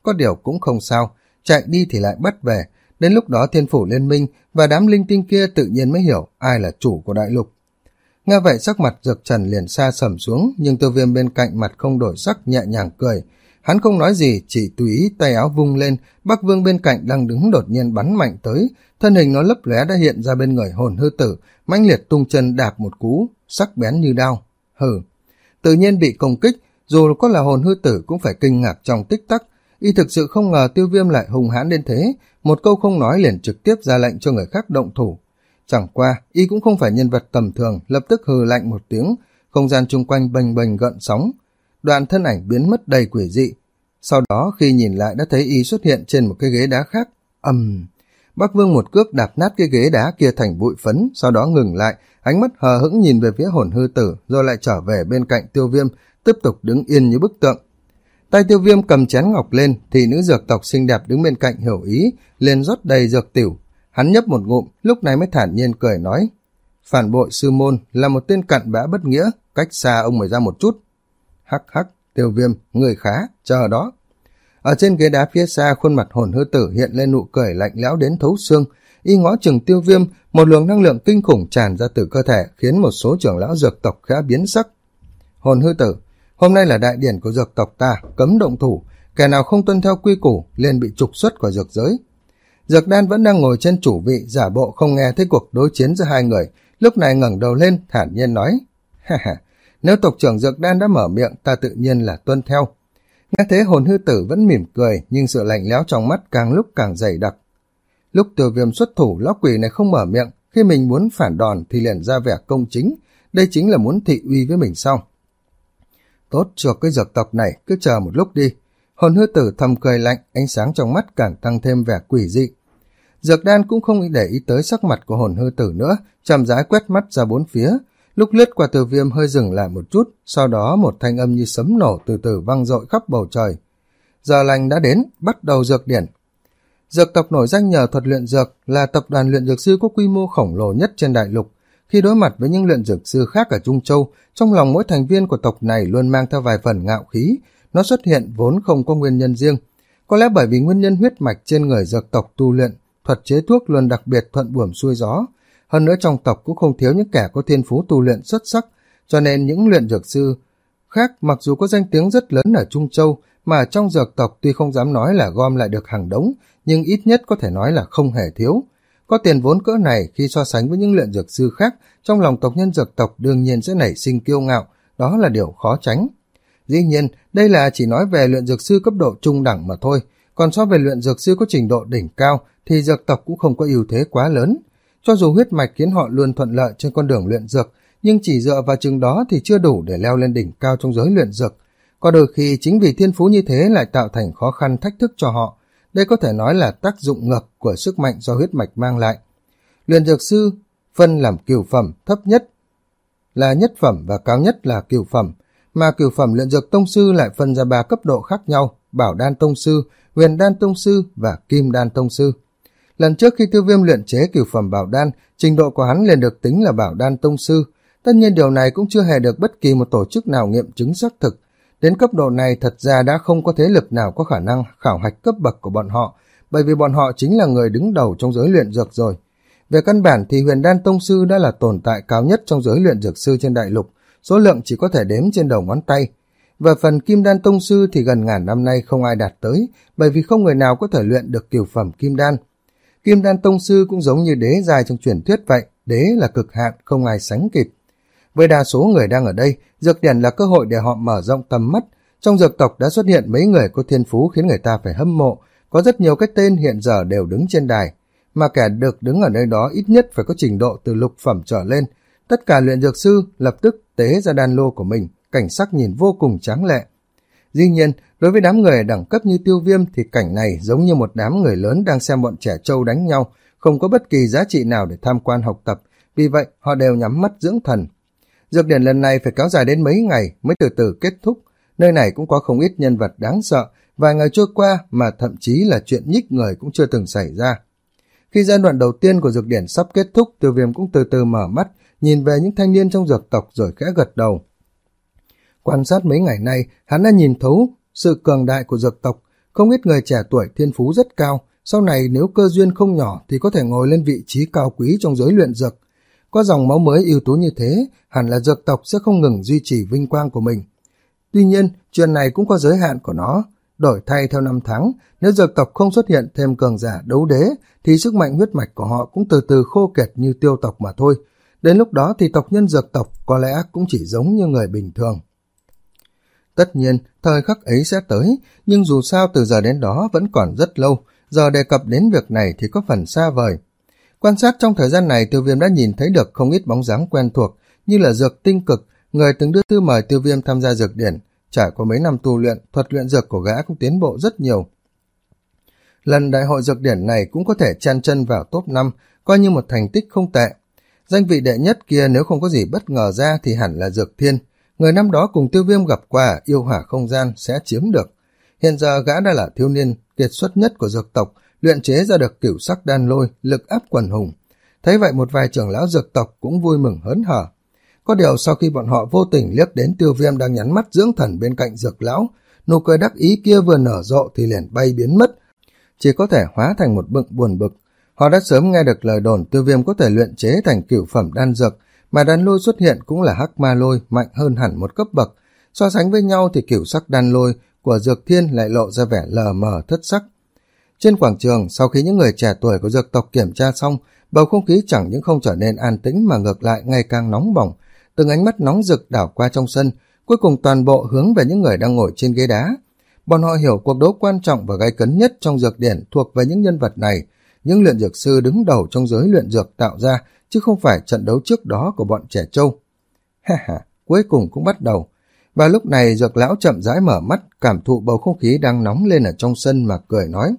có điều cũng không sao, chạy đi thì lại bắt về. Đến lúc đó Thiên Phủ Liên Minh và đám linh tinh kia tự nhiên mới hiểu ai là chủ của đại lục. Nghe vậy sắc mặt Dược Trần liền xa sầm xuống, nhưng Tiêu Viêm bên cạnh mặt không đổi sắc, nhẹ nhàng cười. Hắn không nói gì, chỉ tùy ý tay áo vung lên, Bắc Vương bên cạnh đang đứng đột nhiên bắn mạnh tới, thân hình nó lấp lóe đã hiện ra bên người Hồn Hư Tử, mãnh liệt tung chân đạp một cú, sắc bén như đao. Hừ, tự nhiên bị công kích, dù có là Hồn Hư Tử cũng phải kinh ngạc trong tích tắc. Y thực sự không ngờ Tiêu Viêm lại hung hãn đến thế, một câu không nói liền trực tiếp ra lệnh cho người khác động thủ. Chẳng qua, y cũng không phải nhân vật tầm thường, lập tức hừ lạnh một tiếng, không gian chung quanh bềnh bềnh gợn sóng, đoạn thân ảnh biến mất đầy quỷ dị. Sau đó khi nhìn lại đã thấy y xuất hiện trên một cái ghế đá khác. Ầm! Bắc Vương một cước đạp nát cái ghế đá kia thành bụi phấn, sau đó ngừng lại, ánh mắt hờ hững nhìn về phía Hồn Hư Tử, rồi lại trở về bên cạnh Tiêu Viêm, tiếp tục đứng yên như bức tượng. Tay Tiêu Viêm cầm chén ngọc lên, thì nữ dược tộc xinh đẹp đứng bên cạnh hiểu ý, liền rót đầy dược tiểu. Hắn nhấp một ngụm, lúc này mới thản nhiên cười nói: phản bội sư môn là một tên cặn bã bất nghĩa, cách xa ông mới ra một chút. Hắc hắc, Tiêu Viêm, người khá, chờ đó. Ở trên ghế đá phía xa, khuôn mặt Hồn Hư Tử hiện lên nụ cười lạnh lẽo đến thấu xương. Y ngó chừng Tiêu Viêm, một luồng năng lượng kinh khủng tràn ra từ cơ thể, khiến một số trưởng lão dược tộc khá biến sắc. Hồn Hư Tử, hôm nay là đại điển của dược tộc ta, cấm động thủ, kẻ nào không tuân theo quy củ liền bị trục xuất khỏi dược giới. Dược Đan vẫn đang ngồi trên chủ vị, giả bộ không nghe thấy cuộc đối chiến giữa hai người, lúc này ngẩng đầu lên thản nhiên nói: ha ha, nếu tộc trưởng Dược Đan đã mở miệng, ta tự nhiên là tuân theo. Nghe thế Hồn Hư Tử vẫn mỉm cười, nhưng sự lạnh lẽo trong mắt càng lúc càng dày đặc. Lúc Tiêu Viêm xuất thủ, lão quỷ này không mở miệng, khi mình muốn phản đòn thì liền ra vẻ công chính, đây chính là muốn thị uy với mình sao? Tốt cho cái dược tộc này, cứ chờ một lúc đi. Hồn Hư Tử thầm cười lạnh, ánh sáng trong mắt càng tăng thêm vẻ quỷ dị. Dược Đan cũng không để ý tới sắc mặt của Hồn Hư Tử nữa, chậm rãi quét mắt ra bốn phía. Lúc lướt qua Tiêu Viêm hơi dừng lại một chút, sau đó một thanh âm như sấm nổ từ từ vang dội khắp bầu trời. Giờ lành đã đến, bắt đầu dược điển. Dược tộc nổi danh nhờ thuật luyện dược, là tập đoàn luyện dược sư có quy mô khổng lồ nhất trên đại lục. Khi đối mặt với những luyện dược sư khác ở Trung Châu, trong lòng mỗi thành viên của tộc này luôn mang theo vài phần ngạo khí. Nó xuất hiện vốn không có nguyên nhân riêng. Có lẽ bởi vì nguyên nhân huyết mạch trên người dược tộc tu luyện, thuật chế thuốc luôn đặc biệt thuận buồm xuôi gió. Hơn nữa trong tộc cũng không thiếu những kẻ có thiên phú tu luyện xuất sắc, cho nên những luyện dược sư khác mặc dù có danh tiếng rất lớn ở Trung Châu, mà trong dược tộc tuy không dám nói là gom lại được hàng đống, nhưng ít nhất có thể nói là không hề thiếu. Có tiền vốn cỡ này, khi so sánh với những luyện dược sư khác, trong lòng tộc nhân dược tộc đương nhiên sẽ nảy sinh kiêu ngạo, đó là điều khó tránh. Dĩ nhiên, đây là chỉ nói về luyện dược sư cấp độ trung đẳng mà thôi, còn so về luyện dược sư có trình độ đỉnh cao thì dược tộc cũng không có ưu thế quá lớn. Cho dù huyết mạch khiến họ luôn thuận lợi trên con đường luyện dược, nhưng chỉ dựa vào chừng đó thì chưa đủ để leo lên đỉnh cao trong giới luyện dược. Có đôi khi chính vì thiên phú như thế lại tạo thành khó khăn thách thức cho họ. Đây có thể nói là tác dụng ngược của sức mạnh do huyết mạch mang lại. Luyện dược sư phân làm cửu phẩm, thấp nhất là nhất phẩm và cao nhất là cửu phẩm, mà cửu phẩm luyện dược tông sư lại phân ra ba cấp độ khác nhau: Bảo Đan tông sư, Huyền Đan tông sư và Kim Đan tông sư. Lần trước khi Tiêu Viêm luyện chế cửu phẩm bảo đan, trình độ của hắn liền được tính là Bảo Đan tông sư. Tất nhiên điều này cũng chưa hề được bất kỳ một tổ chức nào nghiệm chứng xác thực. Đến cấp độ này thật ra đã không có thế lực nào có khả năng khảo hạch cấp bậc của bọn họ, bởi vì bọn họ chính là người đứng đầu trong giới luyện dược rồi. Về căn bản thì Huyền Đan tông sư đã là tồn tại cao nhất trong giới luyện dược sư trên đại lục, số lượng chỉ có thể đếm trên đầu ngón tay. Về phần Kim Đan tông sư thì gần ngàn năm nay không ai đạt tới, bởi vì không người nào có thể luyện được cửu phẩm kim đan. Kim Đan tông sư cũng giống như đế giai trong truyền thuyết vậy, đế là cực hạn, không ai sánh kịp. Với đa số người đang ở đây, dược điển là cơ hội để họ mở rộng tầm mắt. Trong dược tộc đã xuất hiện mấy người có thiên phú khiến người ta phải hâm mộ, có rất nhiều cái tên hiện giờ đều đứng trên đài, mà kẻ được đứng ở nơi đó ít nhất phải có trình độ từ lục phẩm trở lên. Tất cả luyện dược sư lập tức tế ra đan lô của mình, cảnh sắc nhìn vô cùng tráng lệ. Dĩ nhiên, đối với đám người đẳng cấp như Tiêu Viêm thì cảnh này giống như một đám người lớn đang xem bọn trẻ trâu đánh nhau, không có bất kỳ giá trị nào để tham quan học tập, vì vậy họ đều nhắm mắt dưỡng thần. Dược điển lần này phải kéo dài đến mấy ngày mới từ từ kết thúc, nơi này cũng có không ít nhân vật đáng sợ, vài ngày trôi qua mà thậm chí là chuyện nhích người cũng chưa từng xảy ra. Khi giai đoạn đầu tiên của dược điển sắp kết thúc, Tiêu Viêm cũng từ từ mở mắt, nhìn về những thanh niên trong dược tộc rồi khẽ gật đầu. Quan sát mấy ngày nay, hắn đã nhìn thấu sự cường đại của dược tộc, Không ít người trẻ tuổi thiên phú rất cao, sau này nếu cơ duyên không nhỏ thì có thể ngồi lên vị trí cao quý trong giới luyện dược. Có dòng máu mới ưu tú như thế, hẳn là dược tộc sẽ không ngừng duy trì vinh quang của mình. Tuy nhiên, chuyện này cũng có giới hạn của nó. Đổi thay theo năm tháng, nếu dược tộc không xuất hiện thêm cường giả đấu đế, thì sức mạnh huyết mạch của họ cũng từ từ khô kiệt như tiêu tộc mà thôi. Đến lúc đó thì tộc nhân dược tộc có lẽ cũng chỉ giống như người bình thường. Tất nhiên, thời khắc ấy sẽ tới, nhưng dù sao từ giờ đến đó vẫn còn rất lâu, giờ đề cập đến việc này thì có phần xa vời. Quan sát trong thời gian này, Tiêu Viêm đã nhìn thấy được không ít bóng dáng quen thuộc, như là Dược Tinh Cực, người từng đưa thư mời Tiêu Viêm tham gia dược điển. Trải qua mấy năm tu luyện, thuật luyện dược của gã cũng tiến bộ rất nhiều. Lần đại hội dược điển này cũng có thể chen chân vào top năm, coi như một thành tích không tệ. Danh vị đệ nhất kia nếu không có gì bất ngờ ra thì hẳn là Dược Thiên. Người năm đó cùng Tiêu Viêm gặp qua yêu hỏa không gian sẽ chiếm được. Hiện giờ gã đã là thiếu niên kiệt xuất nhất của dược tộc, luyện chế ra được cửu sắc đan lôi, lực áp quần hùng. Thấy vậy một vài trưởng lão dược tộc cũng vui mừng hớn hở. Có điều sau khi bọn họ vô tình liếc đến Tiêu Viêm đang nhắm mắt dưỡng thần bên cạnh dược lão, nụ cười đắc ý kia vừa nở rộ thì liền bay biến mất, chỉ có thể hóa thành một bụng buồn bực. Họ đã sớm nghe được lời đồn Tiêu Viêm có thể luyện chế thành cửu phẩm đan dược, mà đan lôi xuất hiện cũng là hắc ma lôi, mạnh hơn hẳn một cấp bậc. So sánh với nhau thì cửu sắc đan lôi của Dược Thiên lại lộ ra vẻ lờ mờ thất sắc. Trên quảng trường, sau khi những người trẻ tuổi của dược tộc kiểm tra xong, bầu không khí chẳng những không trở nên an tĩnh mà ngược lại ngày càng nóng bỏng. Từng ánh mắt nóng rực đảo qua trong sân, cuối cùng toàn bộ hướng về những người đang ngồi trên ghế đá. Bọn họ hiểu cuộc đấu quan trọng và gay cấn nhất trong dược điển thuộc về những nhân vật này, những luyện dược sư đứng đầu trong giới luyện dược tạo ra, chứ không phải trận đấu trước đó của bọn trẻ trâu. Ha ha, cuối cùng cũng bắt đầu. Và lúc này dược lão chậm rãi mở mắt, cảm thụ bầu không khí đang nóng lên ở trong sân mà cười nói.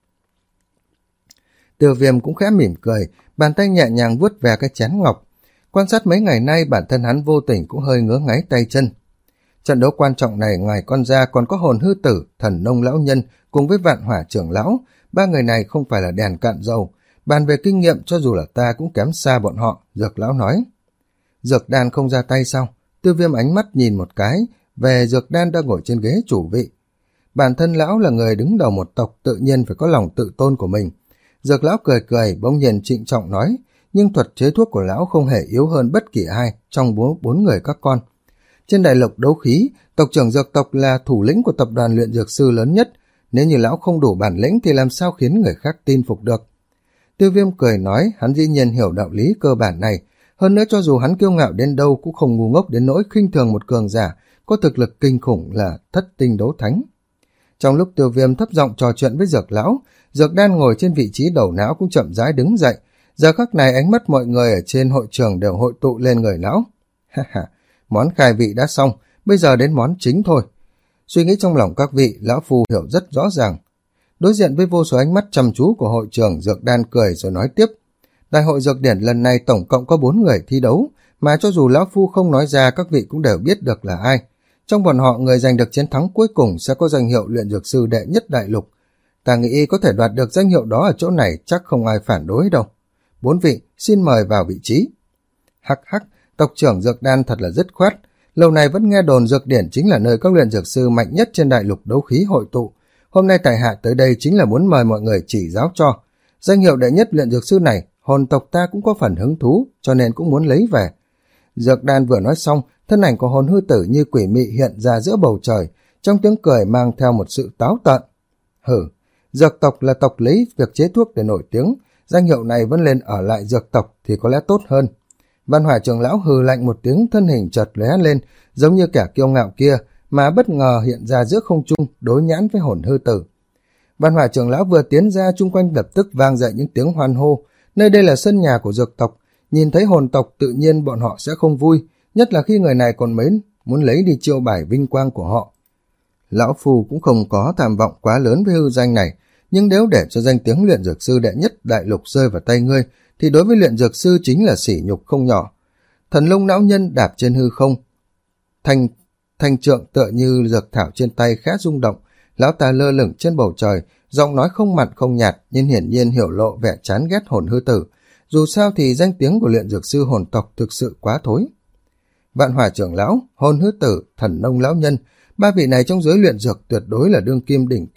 Tiêu Viêm cũng khẽ mỉm cười, bàn tay nhẹ nhàng vuốt về cái chén ngọc. Quan sát mấy ngày nay bản thân hắn vô tình cũng hơi ngứa ngáy tay chân. Trận đấu quan trọng này ngoài con ra còn có Hồn Hư Tử, Thần Nông lão nhân cùng với Vạn Hỏa trưởng lão. Ba người này không phải là đèn cạn dầu. Bàn về kinh nghiệm cho dù là ta cũng kém xa bọn họ, dược lão nói. Dược đan không ra tay sao? Tiêu Viêm ánh mắt nhìn một cái về dược đan đang ngồi trên ghế chủ vị. Bản thân lão là người đứng đầu một tộc, tự nhiên phải có lòng tự tôn của mình. Dược lão cười cười, bỗng nhiên trịnh trọng nói, nhưng thuật chế thuốc của lão không hề yếu hơn bất kỳ ai trong bốn, bốn người các con. Trên đại lục đấu khí, tộc trưởng dược tộc là thủ lĩnh của tập đoàn luyện dược sư lớn nhất. Nếu như lão không đủ bản lĩnh thì làm sao khiến người khác tin phục được? Tiêu Viêm cười nói, hắn dĩ nhiên hiểu đạo lý cơ bản này. Hơn nữa cho dù hắn kiêu ngạo đến đâu cũng không ngu ngốc đến nỗi khinh thường một cường giả có thực lực kinh khủng là thất tinh đấu thánh. Trong lúc Tiêu Viêm thấp giọng trò chuyện với dược lão, Dược Đan ngồi trên vị trí đầu não cũng chậm rãi đứng dậy. Giờ khắc này ánh mắt mọi người ở trên hội trường đều hội tụ lên người lão. Ha ha, món khai vị đã xong, bây giờ đến món chính thôi. Suy nghĩ trong lòng các vị, lão phu hiểu rất rõ ràng. Đối diện với vô số ánh mắt chăm chú của hội trường, Dược Đan cười rồi nói tiếp. Đại hội dược điển lần này tổng cộng có bốn người thi đấu, mà cho dù lão phu không nói ra các vị cũng đều biết được là ai. Trong bọn họ, người giành được chiến thắng cuối cùng sẽ có danh hiệu luyện dược sư đệ nhất đại lục. Ta nghĩ có thể đoạt được danh hiệu đó ở chỗ này chắc không ai phản đối đâu. Bốn vị, xin mời vào vị trí. Hắc hắc, tộc trưởng Dược Đan thật là dứt khoát. Lâu nay vẫn nghe đồn dược điển chính là nơi các luyện dược sư mạnh nhất trên đại lục đấu khí hội tụ. Hôm nay tại hạ tới đây chính là muốn mời mọi người chỉ giáo cho. Danh hiệu đệ nhất luyện dược sư này, hồn tộc ta cũng có phần hứng thú, cho nên cũng muốn lấy về. Dược Đan vừa nói xong, thân ảnh của Hồn Hư Tử như quỷ mị hiện ra giữa bầu trời, trong tiếng cười mang theo một sự táo tợn. Hử, dược tộc là tộc lấy việc chế thuốc để nổi tiếng, danh hiệu này vẫn lên ở lại dược tộc thì có lẽ tốt hơn. Văn Hỏa trưởng lão hừ lạnh một tiếng, thân hình chợt lóe lên, giống như kẻ kiêu ngạo kia, mà bất ngờ hiện ra giữa không trung đối nhãn với Hồn Hư Tử. Văn Hỏa trưởng lão vừa tiến ra, chung quanh lập tức vang dậy những tiếng hoan hô. Nơi đây là sân nhà của dược tộc, nhìn thấy hồn tộc tự nhiên bọn họ sẽ không vui, nhất là khi người này còn mến muốn lấy đi chiêu bài vinh quang của họ. Lão Phu cũng không có tham vọng quá lớn với hư danh này, nhưng nếu để cho danh tiếng luyện dược sư đệ nhất đại lục rơi vào tay ngươi, thì đối với luyện dược sư chính là sỉ nhục không nhỏ. Thần Lông lão nhân đạp trên hư không, thanh thanh trượng tựa như dược thảo trên tay khẽ rung động, lão ta lơ lửng trên bầu trời, giọng nói không mặn không nhạt, nhưng hiển nhiên hiểu lộ vẻ chán ghét Hồn Hư Tử. Dù sao thì danh tiếng của luyện dược sư hồn tộc thực sự quá thối. Vạn Hỏa trưởng lão, Hồn Hư Tử, Thần Nông lão nhân, ba vị này trong giới luyện dược tuyệt đối là đương kim đỉnh cao,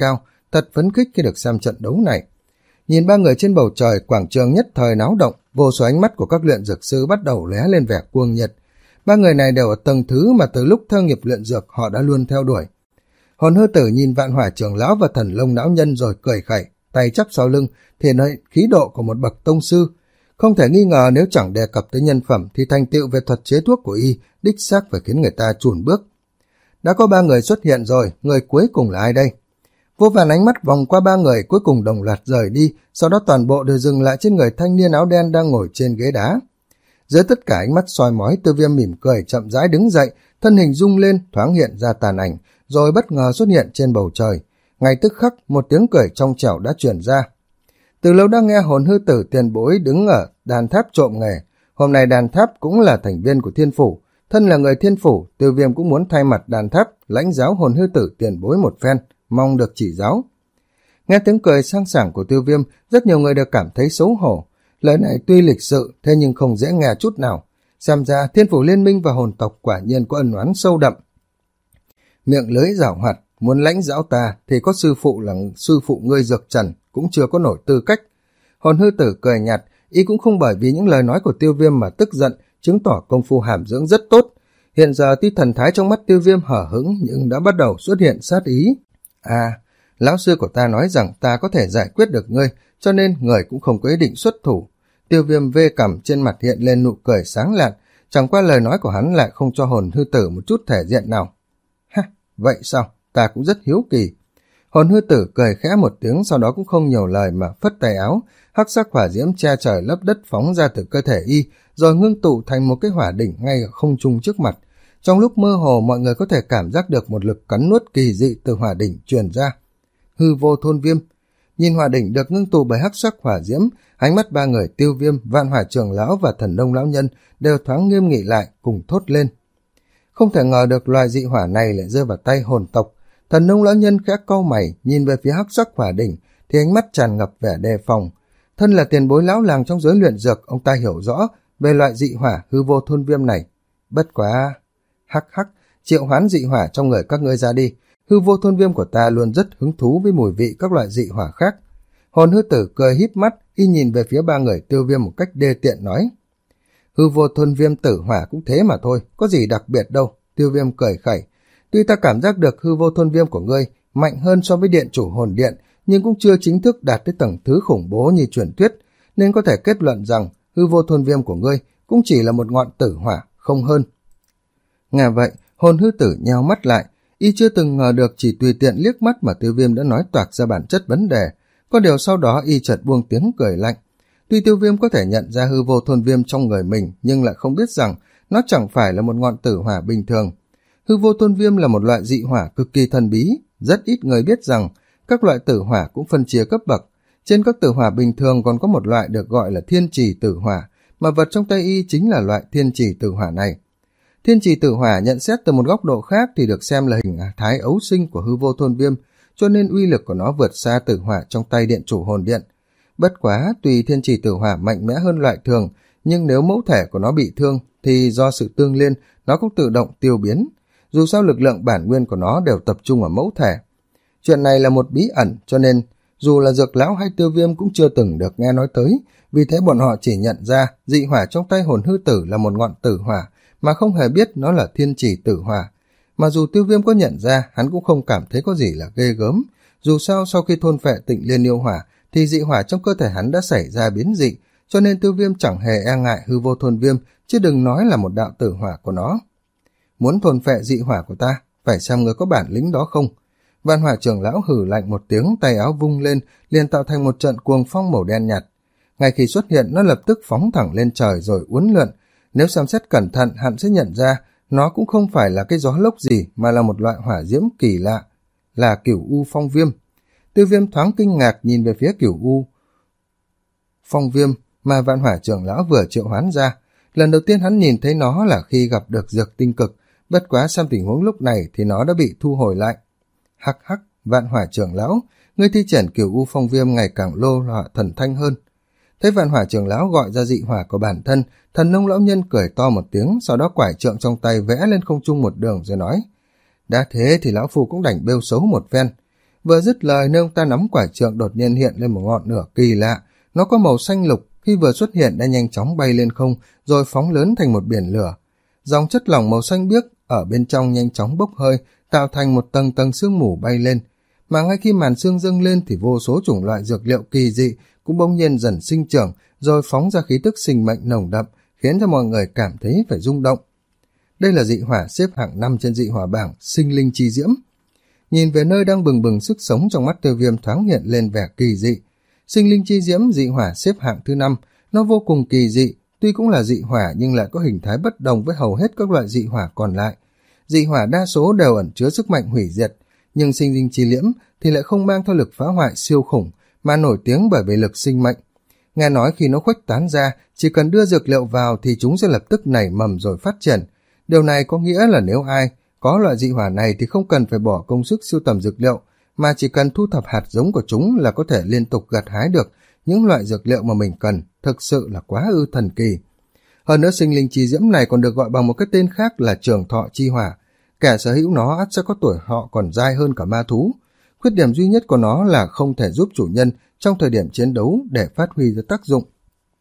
thật phấn khích khi được xem trận đấu này. Nhìn ba người trên bầu trời, quảng trường nhất thời náo động, vô số ánh mắt của các luyện dược sư bắt đầu lóe lên vẻ cuồng nhiệt. Ba người này đều ở tầng thứ mà từ lúc theo nghiệp luyện dược họ đã luôn theo đuổi. Hồn hư tử nhìn Vạn Hỏa trưởng lão và Thần Lông lão nhân rồi cười khẩy, tay chắp sau lưng, thể hiện khí độ của một bậc tông sư. Không thể nghi ngờ nếu chẳng đề cập tới nhân phẩm thì thành tựu về thuật chế thuốc của y đích xác phải khiến người ta chùn bước. Đã có ba người xuất hiện rồi, người cuối cùng là ai đây? Vô vàn ánh mắt vòng qua ba người, cuối cùng đồng loạt rời đi, sau đó toàn bộ đều dừng lại trên người thanh niên áo đen đang ngồi trên ghế đá. Dưới tất cả ánh mắt soi mói, Tiêu Viêm mỉm cười chậm rãi đứng dậy, thân hình rung lên, thoáng hiện ra tàn ảnh, rồi bất ngờ xuất hiện trên bầu trời. Ngay tức khắc, một tiếng cười trong trẻo đã truyền ra. Từ lâu đã nghe hồn hư tử tiền bối đứng ở đàn tháp trộm nghề, hôm nay đàn tháp cũng là thành viên của Thiên Phủ. Thân là người Thiên Phủ, Tiêu Viêm cũng muốn thay mặt đàn tháp lãnh giáo hồn hư tử tiền bối một phen, mong được chỉ giáo. Nghe tiếng cười sang sảng của Tiêu Viêm, rất nhiều người đều cảm thấy xấu hổ. Lời này tuy lịch sự, thế nhưng không dễ nghe chút nào. Xem ra Thiên Phủ Liên minh và hồn tộc quả nhiên có ân oán sâu đậm. Miệng lưới giảo hoạt, muốn lãnh giáo ta thì có sư phụ là sư phụ ngươi Dược Trần, cũng chưa có nổi tư cách. Hồn hư tử cười nhạt, y cũng không bởi vì những lời nói của Tiêu Viêm mà tức giận, chứng tỏ công phu hàm dưỡng rất tốt. Hiện giờ tuy thần thái trong mắt Tiêu Viêm hở hững nhưng đã bắt đầu xuất hiện sát ý. À, lão sư của ta nói rằng ta có thể giải quyết được ngươi, cho nên người cũng không có ý định xuất thủ. Tiêu Viêm vê cằm, trên mặt hiện lên nụ cười sáng lạn, chẳng qua lời nói của hắn lại không cho hồn hư tử một chút thể diện nào. Ha, vậy sao? Ta cũng rất hiếu kỳ. Hồn hư tử cười khẽ một tiếng, sau đó cũng không nhiều lời mà phất tay áo, hắc sắc hỏa diễm che trời lấp đất phóng ra từ cơ thể y, rồi ngưng tụ thành một cái hỏa đỉnh ngay ở không trung trước mặt. Trong lúc mơ hồ, mọi người có thể cảm giác được một lực cắn nuốt kỳ dị từ hỏa đỉnh truyền ra. Hư vô thôn viêm. Nhìn hỏa đỉnh được ngưng tụ bởi hắc sắc hỏa diễm, ánh mắt ba người Tiêu Viêm, Vạn Hỏa trưởng lão và Thần Nông lão nhân đều thoáng nghiêm nghị lại, cùng thốt lên. Không thể ngờ được loài dị hỏa này lại rơi vào tay hồn tộc. Thần Nông lão nhân khẽ cau mày, nhìn về phía hắc sắc hỏa đỉnh thì ánh mắt tràn ngập vẻ đề phòng. Thân là tiền bối lão làng trong giới luyện dược, ông ta hiểu rõ về loại dị hỏa hư vô thôn viêm này. Bất quá, hắc hắc, triệu hoán dị hỏa trong người các ngươi ra đi. Hư vô thôn viêm của ta luôn rất hứng thú với mùi vị các loại dị hỏa khác. Hồn hư tử cười híp mắt, y nhìn về phía ba người Tiêu Viêm một cách đê tiện nói. Hư vô thôn viêm tử hỏa cũng thế mà thôi, có gì đặc biệt đâu. Tiêu Viêm cười khẩy. Tuy ta cảm giác được hư vô thôn viêm của ngươi mạnh hơn so với điện chủ hồn điện, nhưng cũng chưa chính thức đạt tới tầng thứ khủng bố như truyền thuyết, nên có thể kết luận rằng hư vô thôn viêm của ngươi cũng chỉ là một ngọn tử hỏa, không hơn. Nghe vậy, hồn hư tử nheo mắt lại, y chưa từng ngờ được chỉ tùy tiện liếc mắt mà Tiêu Viêm đã nói toạc ra bản chất vấn đề. Có điều sau đó y chợt buông tiếng cười lạnh. Tuy Tiêu Viêm có thể nhận ra hư vô thôn viêm trong người mình, nhưng lại không biết rằng nó chẳng phải là một ngọn tử hỏa bình thường. Hư vô thôn viêm là một loại dị hỏa cực kỳ thần bí, rất ít người biết rằng các loại tử hỏa cũng phân chia cấp bậc. Trên các tử hỏa bình thường còn có một loại được gọi là thiên trì tử hỏa, mà vật trong tay y chính là loại thiên trì tử hỏa này. Thiên trì tử hỏa nhận xét từ một góc độ khác thì được xem là hình thái ấu sinh của hư vô thôn viêm, cho nên uy lực của nó vượt xa tử hỏa trong tay điện chủ hồn điện. Bất quá, tùy thiên trì tử hỏa mạnh mẽ hơn loại thường, nhưng nếu mẫu thể của nó bị thương thì do sự tương liên, nó cũng tự động tiêu biến. Dù sao lực lượng bản nguyên của nó đều tập trung ở mẫu thể. Chuyện này là một bí ẩn, cho nên dù là Dược lão hay Tiêu Viêm cũng chưa từng được nghe nói tới, vì thế bọn họ chỉ nhận ra dị hỏa trong tay hồn hư tử là một ngọn tử hỏa, mà không hề biết nó là thiên trì tử hỏa. Mà dù Tiêu Viêm có nhận ra, hắn cũng không cảm thấy có gì là ghê gớm. Dù sao sau khi thôn phệ Tịnh Liên yêu hỏa, thì dị hỏa trong cơ thể hắn đã xảy ra biến dị, cho nên Tiêu Viêm chẳng hề e ngại hư vô thôn viêm, chứ đừng nói là một đạo tử hỏa của nó. Muốn thôn phệ dị hỏa của ta, phải xem người có bản lĩnh đó không? Vạn Hỏa trưởng lão hử lạnh một tiếng, tay áo vung lên, liền tạo thành một trận cuồng phong màu đen nhạt. Ngay khi xuất hiện, nó lập tức phóng thẳng lên trời rồi uốn lượn. Nếu xem xét cẩn thận, hắn sẽ nhận ra nó cũng không phải là cái gió lốc gì, mà là một loại hỏa diễm kỳ lạ, là Cửu U Phong Viêm. Tiêu Viêm thoáng kinh ngạc nhìn về phía Cửu U Phong Viêm mà Vạn Hỏa trưởng lão vừa triệu hoán ra. Lần đầu tiên hắn nhìn thấy nó là khi gặp được dược tinh cực, bất quá xem tình huống lúc này thì nó đã bị thu hồi lại. Hắc hắc, Vạn Hỏa trưởng lão, ngươi thi triển Cửu U Phong Viêm ngày càng lô lọa thần thanh hơn. Thấy Vạn Hỏa trưởng lão gọi ra dị hỏa của bản thân, Thần Nông lão nhân cười to một tiếng, sau đó quải trượng trong tay vẽ lên không trung một đường rồi nói: đã thế thì lão phu cũng đành bêu xấu một phen. Vừa dứt lời, nơi ông ta nắm quả trượng đột nhiên hiện lên một ngọn lửa kỳ lạ. Nó có màu xanh lục, khi vừa xuất hiện đã nhanh chóng bay lên không, rồi phóng lớn thành một biển lửa. Dòng chất lỏng màu xanh biếc ở bên trong nhanh chóng bốc hơi, tạo thành một tầng tầng sương mù bay lên. Mà ngay khi màn sương dâng lên thì vô số chủng loại dược liệu kỳ dị cũng bỗng nhiên dần sinh trưởng, rồi phóng ra khí tức sinh mệnh nồng đậm, khiến cho mọi người cảm thấy phải rung động. Đây là dị hỏa xếp hạng năm trên dị hỏa bảng, sinh linh chi diễm. Nhìn về nơi đang bừng bừng sức sống, trong mắt Tiêu Viêm thoáng hiện lên vẻ kỳ dị. Sinh linh chi diễm dị hỏa xếp hạng thứ năm, nó vô cùng kỳ dị, tuy cũng là dị hỏa nhưng lại có hình thái bất đồng với hầu hết các loại dị hỏa còn lại. Dị hỏa đa số đều ẩn chứa sức mạnh hủy diệt, nhưng sinh linh chi liễm thì lại không mang theo lực phá hoại siêu khủng, mà nổi tiếng bởi vì lực sinh mệnh. Nghe nói khi nó khuếch tán ra, chỉ cần đưa dược liệu vào thì chúng sẽ lập tức nảy mầm rồi phát triển. Điều này có nghĩa là nếu ai có loại dị hỏa này thì không cần phải bỏ công sức sưu tầm dược liệu, mà chỉ cần thu thập hạt giống của chúng là có thể liên tục gặt hái được những loại dược liệu mà mình cần, thực sự là quá ư thần kỳ. Hơn nữa sinh linh chi diễm này còn được gọi bằng một cái tên khác là trường thọ chi hỏa. Kẻ sở hữu nó ắt sẽ có tuổi họ còn dai hơn cả ma thú. Khuyết điểm duy nhất của nó là không thể giúp chủ nhân trong thời điểm chiến đấu để phát huy ra tác dụng.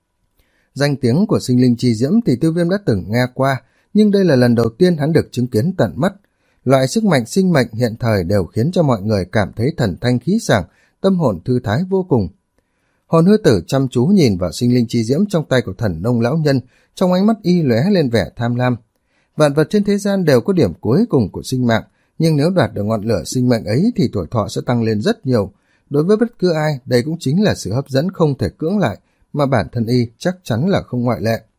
Danh tiếng của sinh linh chi diễm thì Tiêu Viêm đã từng nghe qua, nhưng đây là lần đầu tiên hắn được chứng kiến tận mắt. Loại sức mạnh sinh mệnh hiện thời đều khiến cho mọi người cảm thấy thần thanh khí sảng, tâm hồn thư thái vô cùng. Hồn hư tử chăm chú nhìn vào sinh linh chi diễm trong tay của thần nông lão nhân, trong ánh mắt y lóe lên vẻ tham lam. Vạn vật trên thế gian đều có điểm cuối cùng của sinh mạng, nhưng nếu đoạt được ngọn lửa sinh mệnh ấy thì tuổi thọ sẽ tăng lên rất nhiều. Đối với bất cứ ai, đây cũng chính là sự hấp dẫn không thể cưỡng lại, mà bản thân y chắc chắn là không ngoại lệ.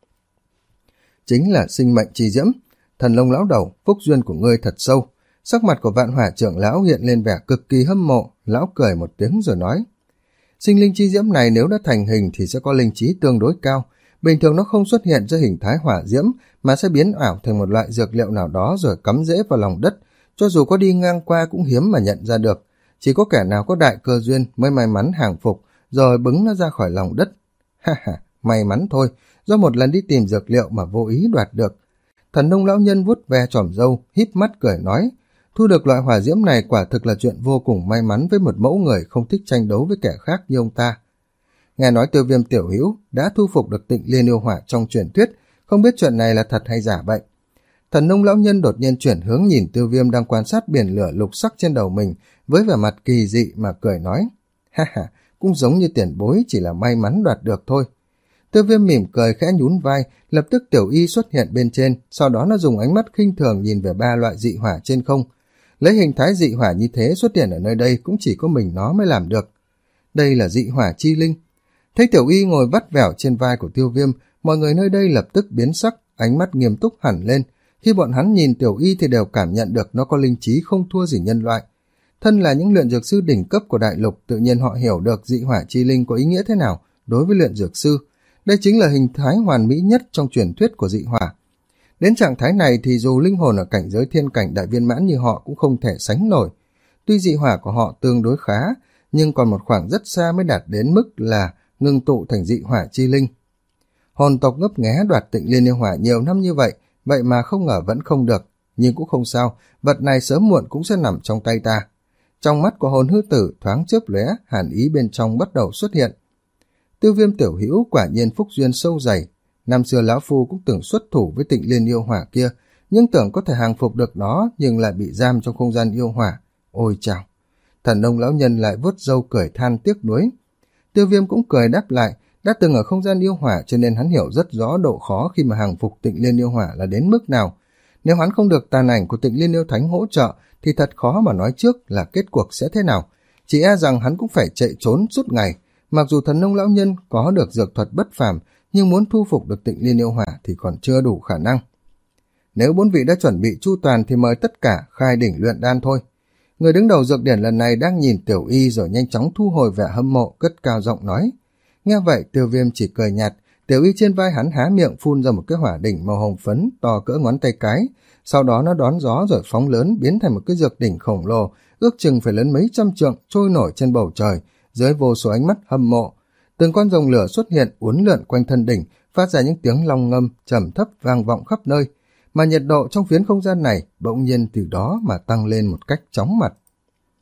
Chính là sinh mệnh chi diễm. Thần Long lão đầu, phúc duyên của ngươi thật sâu. Sắc mặt của Vạn Hỏa trưởng lão hiện lên vẻ cực kỳ hâm mộ, lão cười một tiếng rồi nói: sinh linh chi diễm này nếu đã thành hình thì sẽ có linh trí tương đối cao. Bình thường nó không xuất hiện dưới hình thái hỏa diễm, mà sẽ biến ảo thành một loại dược liệu nào đó rồi cắm rễ vào lòng đất. Cho dù có đi ngang qua cũng hiếm mà nhận ra được. Chỉ có kẻ nào có đại cơ duyên mới may mắn hàng phục, rồi bứng nó ra khỏi lòng đất. Ha ha, may mắn thôi, do một lần đi tìm dược liệu mà vô ý đoạt được. Thần nông lão nhân vuốt ve chòm râu, híp mắt cười nói: thu được loại hỏa diễm này quả thực là chuyện vô cùng may mắn với một mẫu người không thích tranh đấu với kẻ khác như ông ta. Nghe nói Tiêu Viêm tiểu hữu đã thu phục được Tịnh Liên yêu hỏa trong truyền thuyết, không biết chuyện này là thật hay giả vậy. Thần nông lão nhân đột nhiên chuyển hướng nhìn Tiêu Viêm đang quan sát biển lửa lục sắc trên đầu mình với vẻ mặt kỳ dị mà cười nói: ha ha, cũng giống như tiền bối, chỉ là may mắn đoạt được thôi. Tiêu Viêm mỉm cười khẽ nhún vai, lập tức tiểu y xuất hiện bên trên, sau đó nó dùng ánh mắt khinh thường nhìn về ba loại dị hỏa trên không. Lấy hình thái dị hỏa như thế xuất hiện ở nơi đây cũng chỉ có mình nó mới làm được. Đây là dị hỏa chi linh. Thấy tiểu y ngồi vắt vẻo trên vai của Tiêu Viêm, mọi người nơi đây lập tức biến sắc, ánh mắt nghiêm túc hẳn lên. Khi bọn hắn nhìn tiểu y thì đều cảm nhận được nó có linh trí không thua gì nhân loại. Thân là những luyện dược sư đỉnh cấp của đại lục, tự nhiên họ hiểu được dị hỏa chi linh có ý nghĩa thế nào đối với luyện dược sư. Đây chính là hình thái hoàn mỹ nhất trong truyền thuyết của dị hỏa. Đến trạng thái này thì dù linh hồn ở cảnh giới thiên cảnh đại viên mãn như họ cũng không thể sánh nổi. Tuy dị hỏa của họ tương đối khá, nhưng còn một khoảng rất xa mới đạt đến mức là ngưng tụ thành dị hỏa chi linh. Hồn tộc ngấp nghé đoạt Tịnh Liên yêu hỏa nhiều năm như vậy, vậy mà không ngờ vẫn không được. Nhưng cũng không sao, vật này sớm muộn cũng sẽ nằm trong tay ta. Trong mắt của hồn hư tử thoáng chớp lóe, hàn ý bên trong bắt đầu xuất hiện. Tiêu Viêm tiểu hữu quả nhiên phúc duyên sâu dày. Năm xưa lão phu cũng từng xuất thủ với Tịnh Liên yêu hỏa kia, nhưng tưởng có thể hàng phục được nó, nhưng lại bị giam trong không gian yêu hỏa. Ôi chào! Thần nông lão nhân lại vuốt râu cười than tiếc nuối. Tiêu Viêm cũng cười đáp lại, đã từng ở không gian yêu hỏa cho nên hắn hiểu rất rõ độ khó khi mà hàng phục Tịnh Liên yêu hỏa là đến mức nào. Nếu hắn không được tàn ảnh của Tịnh Liên yêu thánh hỗ trợ thì thật khó mà nói trước là kết cuộc sẽ thế nào. Chỉ e rằng hắn cũng phải chạy trốn suốt ngày. Mặc dù thần nông lão nhân có được dược thuật bất phàm, nhưng muốn thu phục được Tịnh Liên yêu hỏa thì còn chưa đủ khả năng. Nếu bốn vị đã chuẩn bị chu toàn thì mời tất cả khai đỉnh luyện đan thôi. Người đứng đầu dược điển lần này đang nhìn tiểu y rồi nhanh chóng thu hồi vẻ hâm mộ, cất cao giọng nói. Nghe vậy Tiêu Viêm chỉ cười nhạt, tiểu y trên vai hắn há miệng phun ra một cái hỏa đỉnh màu hồng phấn to cỡ ngón tay cái, sau đó nó đón gió rồi phóng lớn biến thành một cái dược đỉnh khổng lồ, ước chừng phải lớn mấy trăm trượng, trôi nổi trên bầu trời, dưới vô số ánh mắt hâm mộ. Từng con rồng lửa xuất hiện uốn lượn quanh thân đỉnh, phát ra những tiếng long ngâm trầm thấp vang vọng khắp nơi, mà nhiệt độ trong phiến không gian này bỗng nhiên từ đó mà tăng lên một cách chóng mặt.